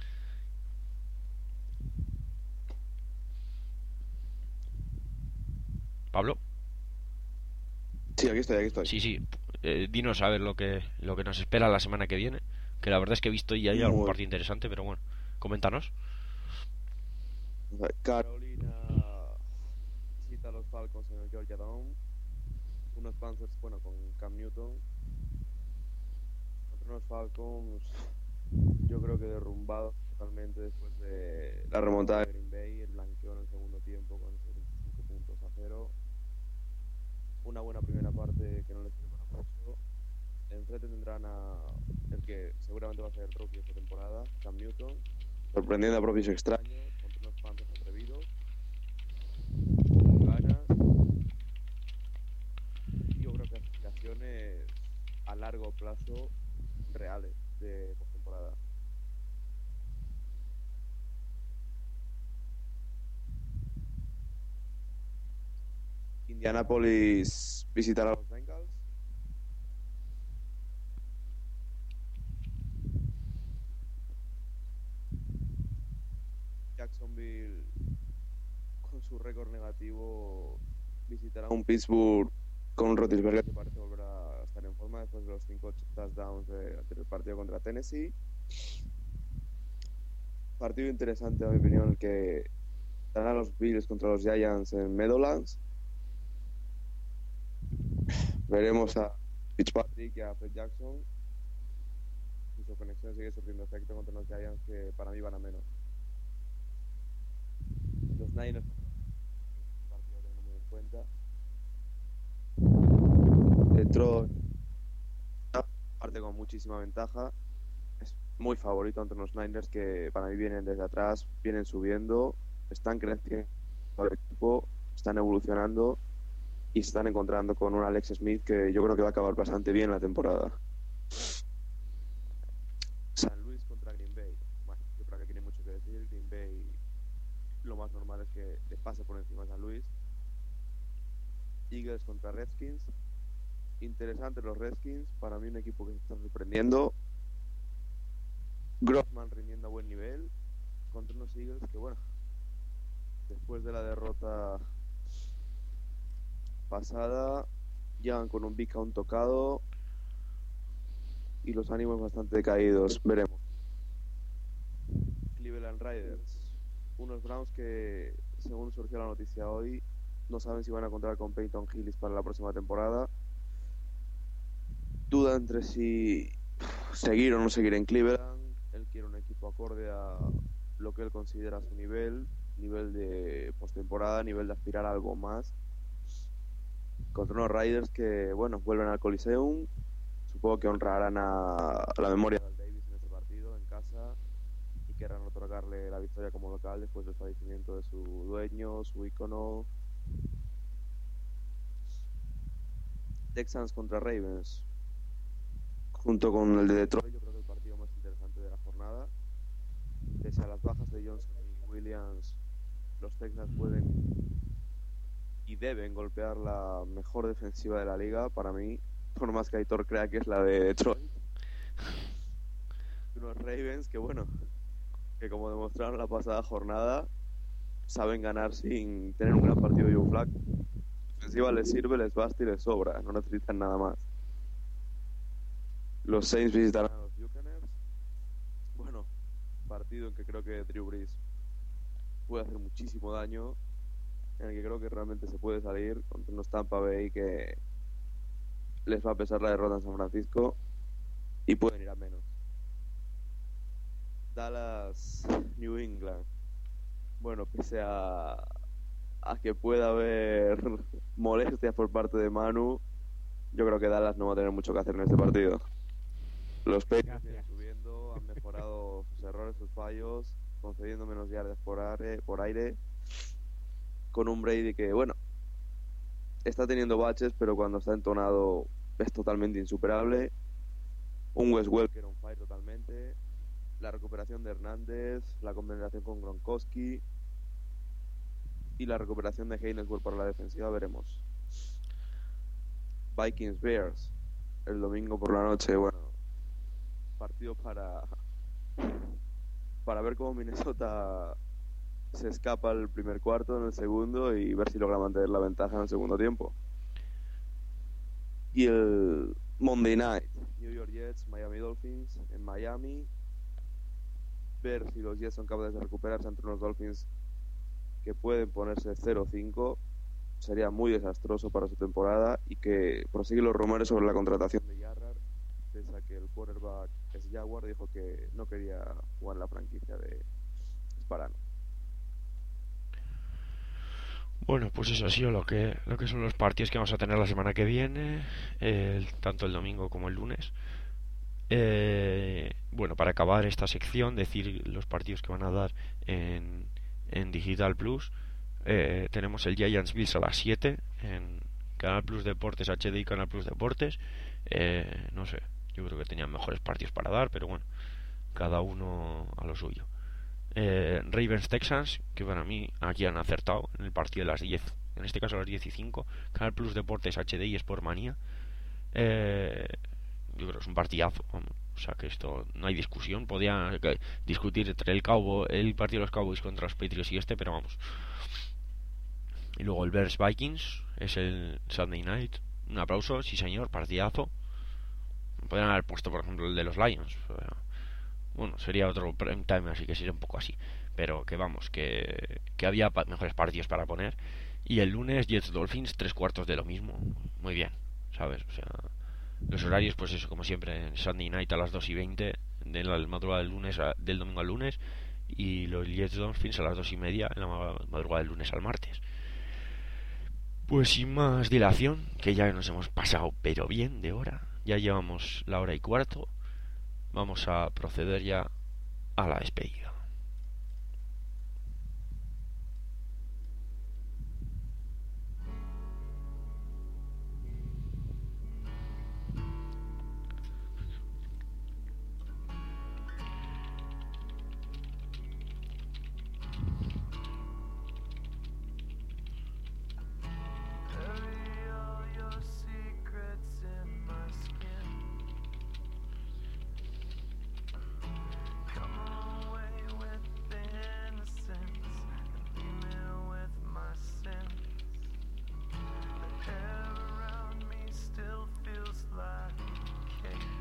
Pablo. Sí, aquí estoy, aquí estoy. Sí, sí, eh, dinos a ver lo que lo que nos espera la semana que viene, que la verdad es que he visto y hay algún partido interesante, pero bueno, coméntanos. Carolina visita a los Falcons en el Georgia Dome. Unos Panthers, bueno, con Cam Newton. Contra unos Falcons, yo creo que derrumbados totalmente después de la remontada de Green Bay, el blanqueo en el segundo tiempo con esos veinticinco puntos a cero. Una buena primera parte que no les sirve para mucho. Enfrente tendrán a el que seguramente va a ser el rookie esta temporada, Cam Newton, sorprendiendo a propios extraños contra unos Panthers atrevidos, con ganas. Yo creo que aspiraciones a largo plazo reales de postemporada. Indianapolis visitará a los Bengals. Jacksonville, con su récord negativo, visitará un Pittsburgh con un Roethlisberger que parece volver a estar en forma después de los cinco touchdowns del anterior partido contra Tennessee. Partido interesante, a mi opinión, que Estarán los Bills contra los Giants en Meadowlands. Veremos a Fitzpatrick y a Fred Jackson. Y su conexión sigue surtiendo efecto contra los Giants, que para mí van a menos. Los Niners, un partido teniendo muy en cuenta. Detroit parte con muchísima ventaja. Es muy favorito entre los Niners, que para mí vienen desde atrás, vienen subiendo, están creciendo el equipo, están evolucionando y se están encontrando con un Alex Smith que yo creo que va a acabar bastante bien la temporada. San Luis contra Green Bay. Bueno, yo creo que tiene mucho que decir. Green Bay, lo más normal es que le pase por encima a San Luis. Eagles contra Redskins. Interesantes los Redskins, para mí un equipo que se está sorprendiendo. Grossman rindiendo a buen nivel contra unos Eagles que, bueno, después de la derrota pasada llegan con un big count tocado y los ánimos bastante decaídos. Veremos. Cleveland Riders, unos Browns que, según surgió la noticia hoy, no saben si van a contar con Peyton Hillis para la próxima temporada. Duda entre si seguir o no seguir en Cleveland. Él quiere un equipo acorde a lo que él considera su nivel, nivel de postemporada, nivel de aspirar a algo más. Contra unos Riders que, bueno, vuelven al Coliseum. Supongo que honrarán a, a la memoria de Al Davis en ese partido, en casa, y querrán otorgarle la victoria como local después del fallecimiento de su dueño, su ícono. Texans contra Ravens. Junto con el de Detroit, yo creo que el partido más interesante de la jornada. Pese a las bajas de Johnson y Williams, los Texans pueden y deben golpear la mejor defensiva de la liga, para mí, por más que Aitor crea que es la de Detroit. Unos Ravens que, bueno, que como demostraron la pasada jornada, saben ganar sin tener un gran partido de Joe Flacco. La defensiva les sirve, les basta y les sobra, no necesitan nada más. Los Saints visitarán a los Buccaneers. Bueno, partido en que creo que Drew Brees puede hacer muchísimo daño, en el que creo que realmente se puede salir contra unos Tampa Bay que les va a pesar la derrota en San Francisco y pueden ir a menos. Dallas, New England. Bueno, pese a, a que pueda haber molestias por parte de Manu, yo creo que Dallas no va a tener mucho que hacer en este partido. Los Patriots vienen subiendo, han mejorado sus errores, sus fallos, concediendo menos yardas por aire, por aire, con un Brady que, bueno, está teniendo baches, pero cuando está entonado es totalmente insuperable. Un Wes Welker on fire totalmente. La recuperación de Hernández, la combinación con Gronkowski y la recuperación de Heinesburg para la defensiva, veremos. Vikings Bears, el domingo por la noche, bueno, partido para para ver cómo Minnesota se escapa el primer cuarto, en el segundo, y ver si logra mantener la ventaja en el segundo tiempo. Y el Monday Night, New York Jets, Miami Dolphins en Miami. Ver si los Jets son capaces de recuperarse ante unos Dolphins que pueden ponerse cero cinco. Sería muy desastroso para su temporada, y que prosiguen los rumores sobre la contratación de Yarrard, pese a que el quarterback es Jaguar, dijo que no quería jugar en la franquicia de Sparano. Bueno, pues eso ha sido lo que, lo que son los partidos que vamos a tener la semana que viene, el, tanto el domingo como el lunes. Eh, bueno, para acabar esta sección, decir los partidos que van a dar en, en Digital Plus. Eh, tenemos el Giants Bills a las siete en Canal Plus Deportes H D y Canal Plus Deportes. Eh, no sé, yo creo que tenían mejores partidos para dar, pero bueno, cada uno a lo suyo. Eh, Ravens Texans, que para mí aquí han acertado en el partido de las diez, en este caso a las diez y cinco. Canal Plus Deportes H D y Sportmanía. Eh, yo creo que es un partidazo, vamos. O sea que esto no hay discusión. Podía discutir entre el Cowboy, el partido de los Cowboys contra los Patriots y este, pero vamos. Y luego el Bears Vikings es el Sunday Night. Un aplauso, sí señor, partidazo. Podrían haber puesto, por ejemplo, el de los Lions. Bueno, sería otro prime time, así que sería un poco así. pero que vamos, que, que había pa- mejores partidos para poner. Y el lunes Jets Dolphins, tres cuartos de lo mismo, muy bien, ¿sabes? O sea, los horarios, pues eso, como siempre, en Sunday Night a las dos y veinte de la madrugada del lunes a- del domingo al lunes, y los Jets Dolphins a las dos y media en la ma- madrugada del lunes al martes. Pues sin más dilación, que ya nos hemos pasado pero bien de hora, ya llevamos la hora y cuarto, vamos a proceder ya a la despedida. Bury all your secrets in my skin. Come away with the innocence and leave me with my sins. The air around me still feels like a cage.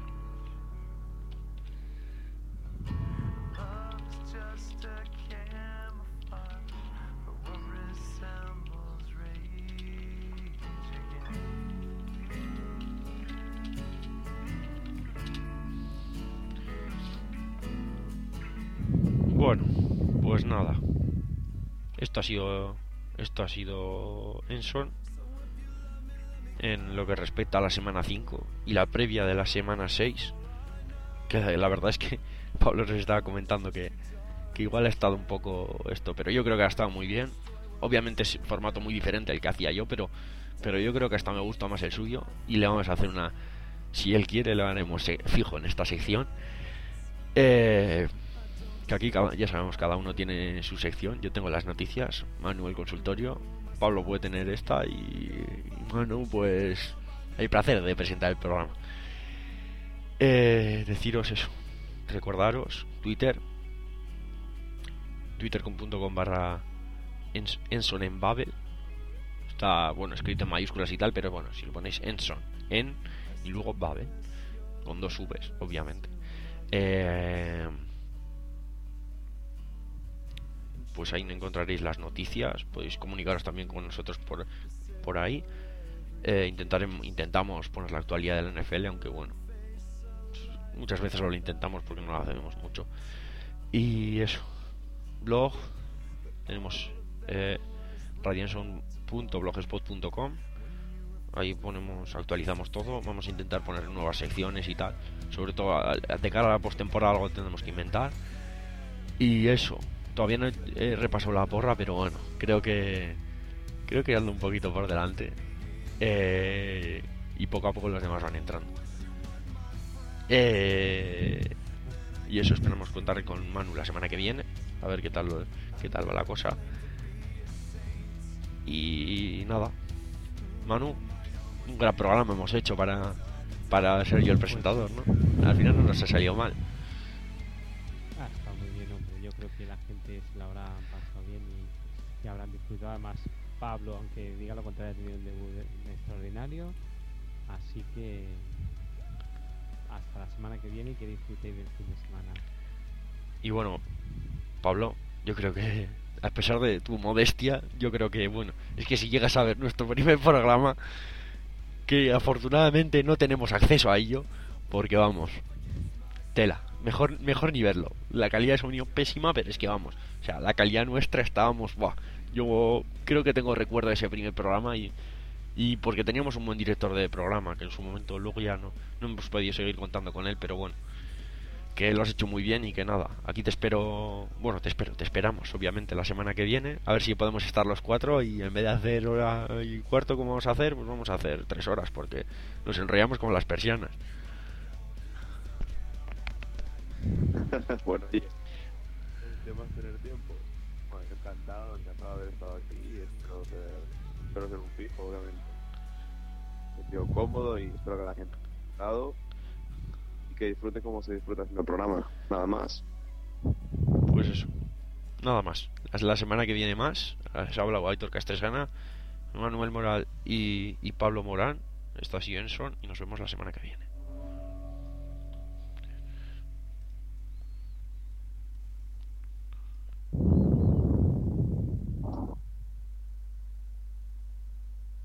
Love's just a camouflage for what resembles rage again. Bueno, pues nada, esto ha sido esto ha sido Enson en lo que respecta a la semana cinco y la previa de la semana seis, que la verdad es que Pablo nos estaba comentando que, que igual ha estado un poco esto, pero yo creo que ha estado muy bien. Obviamente es un formato muy diferente al que hacía yo, pero pero yo creo que hasta me gusta más el suyo, y le vamos a hacer una, si él quiere, le haremos eh, fijo en esta sección. Eh, que aquí cada- ya sabemos, cada uno tiene su sección. Yo tengo las noticias, Manu el consultorio, Pablo puede tener esta, y, y Manu pues el placer de presentar el programa. Eh, deciros eso, recordaros Twitter, twitter.com barra Enson en Babel. Está, bueno, escrito en mayúsculas y tal, pero bueno, si lo ponéis Enson en y luego Babel con dos V's, obviamente. Eh, pues ahí encontraréis las noticias. Podéis comunicaros también con nosotros por, por ahí. Eh, intentaremos, intentamos poner la actualidad de la N F L, aunque bueno, muchas veces lo intentamos porque no lo hacemos mucho. Y eso, blog, tenemos eh, radianson punto blogspot punto com. Ahí ponemos, actualizamos todo. Vamos a intentar poner nuevas secciones y tal. Sobre todo a- a- de cara a la postemporada algo tenemos que inventar. Y eso, todavía no he, he repasado la porra, pero bueno, creo que creo que ando un poquito por delante. Eh, y poco a poco los demás van entrando. Eh, y eso, esperamos contar con Manu la semana que viene, a ver qué tal qué tal va la cosa. Y nada, Manu, un gran programa hemos hecho para para ser yo el presentador, ¿no? Al final no nos ha salido mal. Ah, está muy bien, hombre. Yo creo que la gente se la habrá pasado bien y, y habrán disfrutado. Además, Pablo, aunque diga lo contrario, ha tenido un debut de- extraordinario. Así que hasta la semana que viene y que disfrutéis del fin de semana. Y bueno, Pablo, yo creo que a pesar de tu modestia, yo creo que, bueno, es que si llegas a ver nuestro primer programa, que afortunadamente no tenemos acceso a ello, porque vamos, tela, mejor mejor ni verlo. La calidad de sonido pésima, pero es que vamos, o sea, la calidad nuestra estábamos, buah, yo creo que tengo recuerdo de ese primer programa, y y porque teníamos un buen director de programa, que en su momento luego ya no, no hemos podido seguir contando con él, pero bueno, que lo has hecho muy bien. Y que nada, aquí te espero, bueno, te espero, te esperamos obviamente la semana que viene, a ver si podemos estar los cuatro, y en vez de hacer hora y cuarto como vamos a hacer, pues vamos a hacer tres horas, porque nos enrollamos como las persianas. Bueno, y el tema es tener tiempo. Bueno, encantado, encantado de haber estado aquí, y espero ser, espero ser un fijo, obviamente. Me siento cómodo y espero que la gente haya gustado y que disfruten como se disfruta haciendo el programa, nada más. Pues eso, nada más. La semana que viene más. Se ha hablado Aitor Castresana, Manuel Moral y, y Pablo Morán. Esto ha sido Enson, y nos vemos la semana que viene.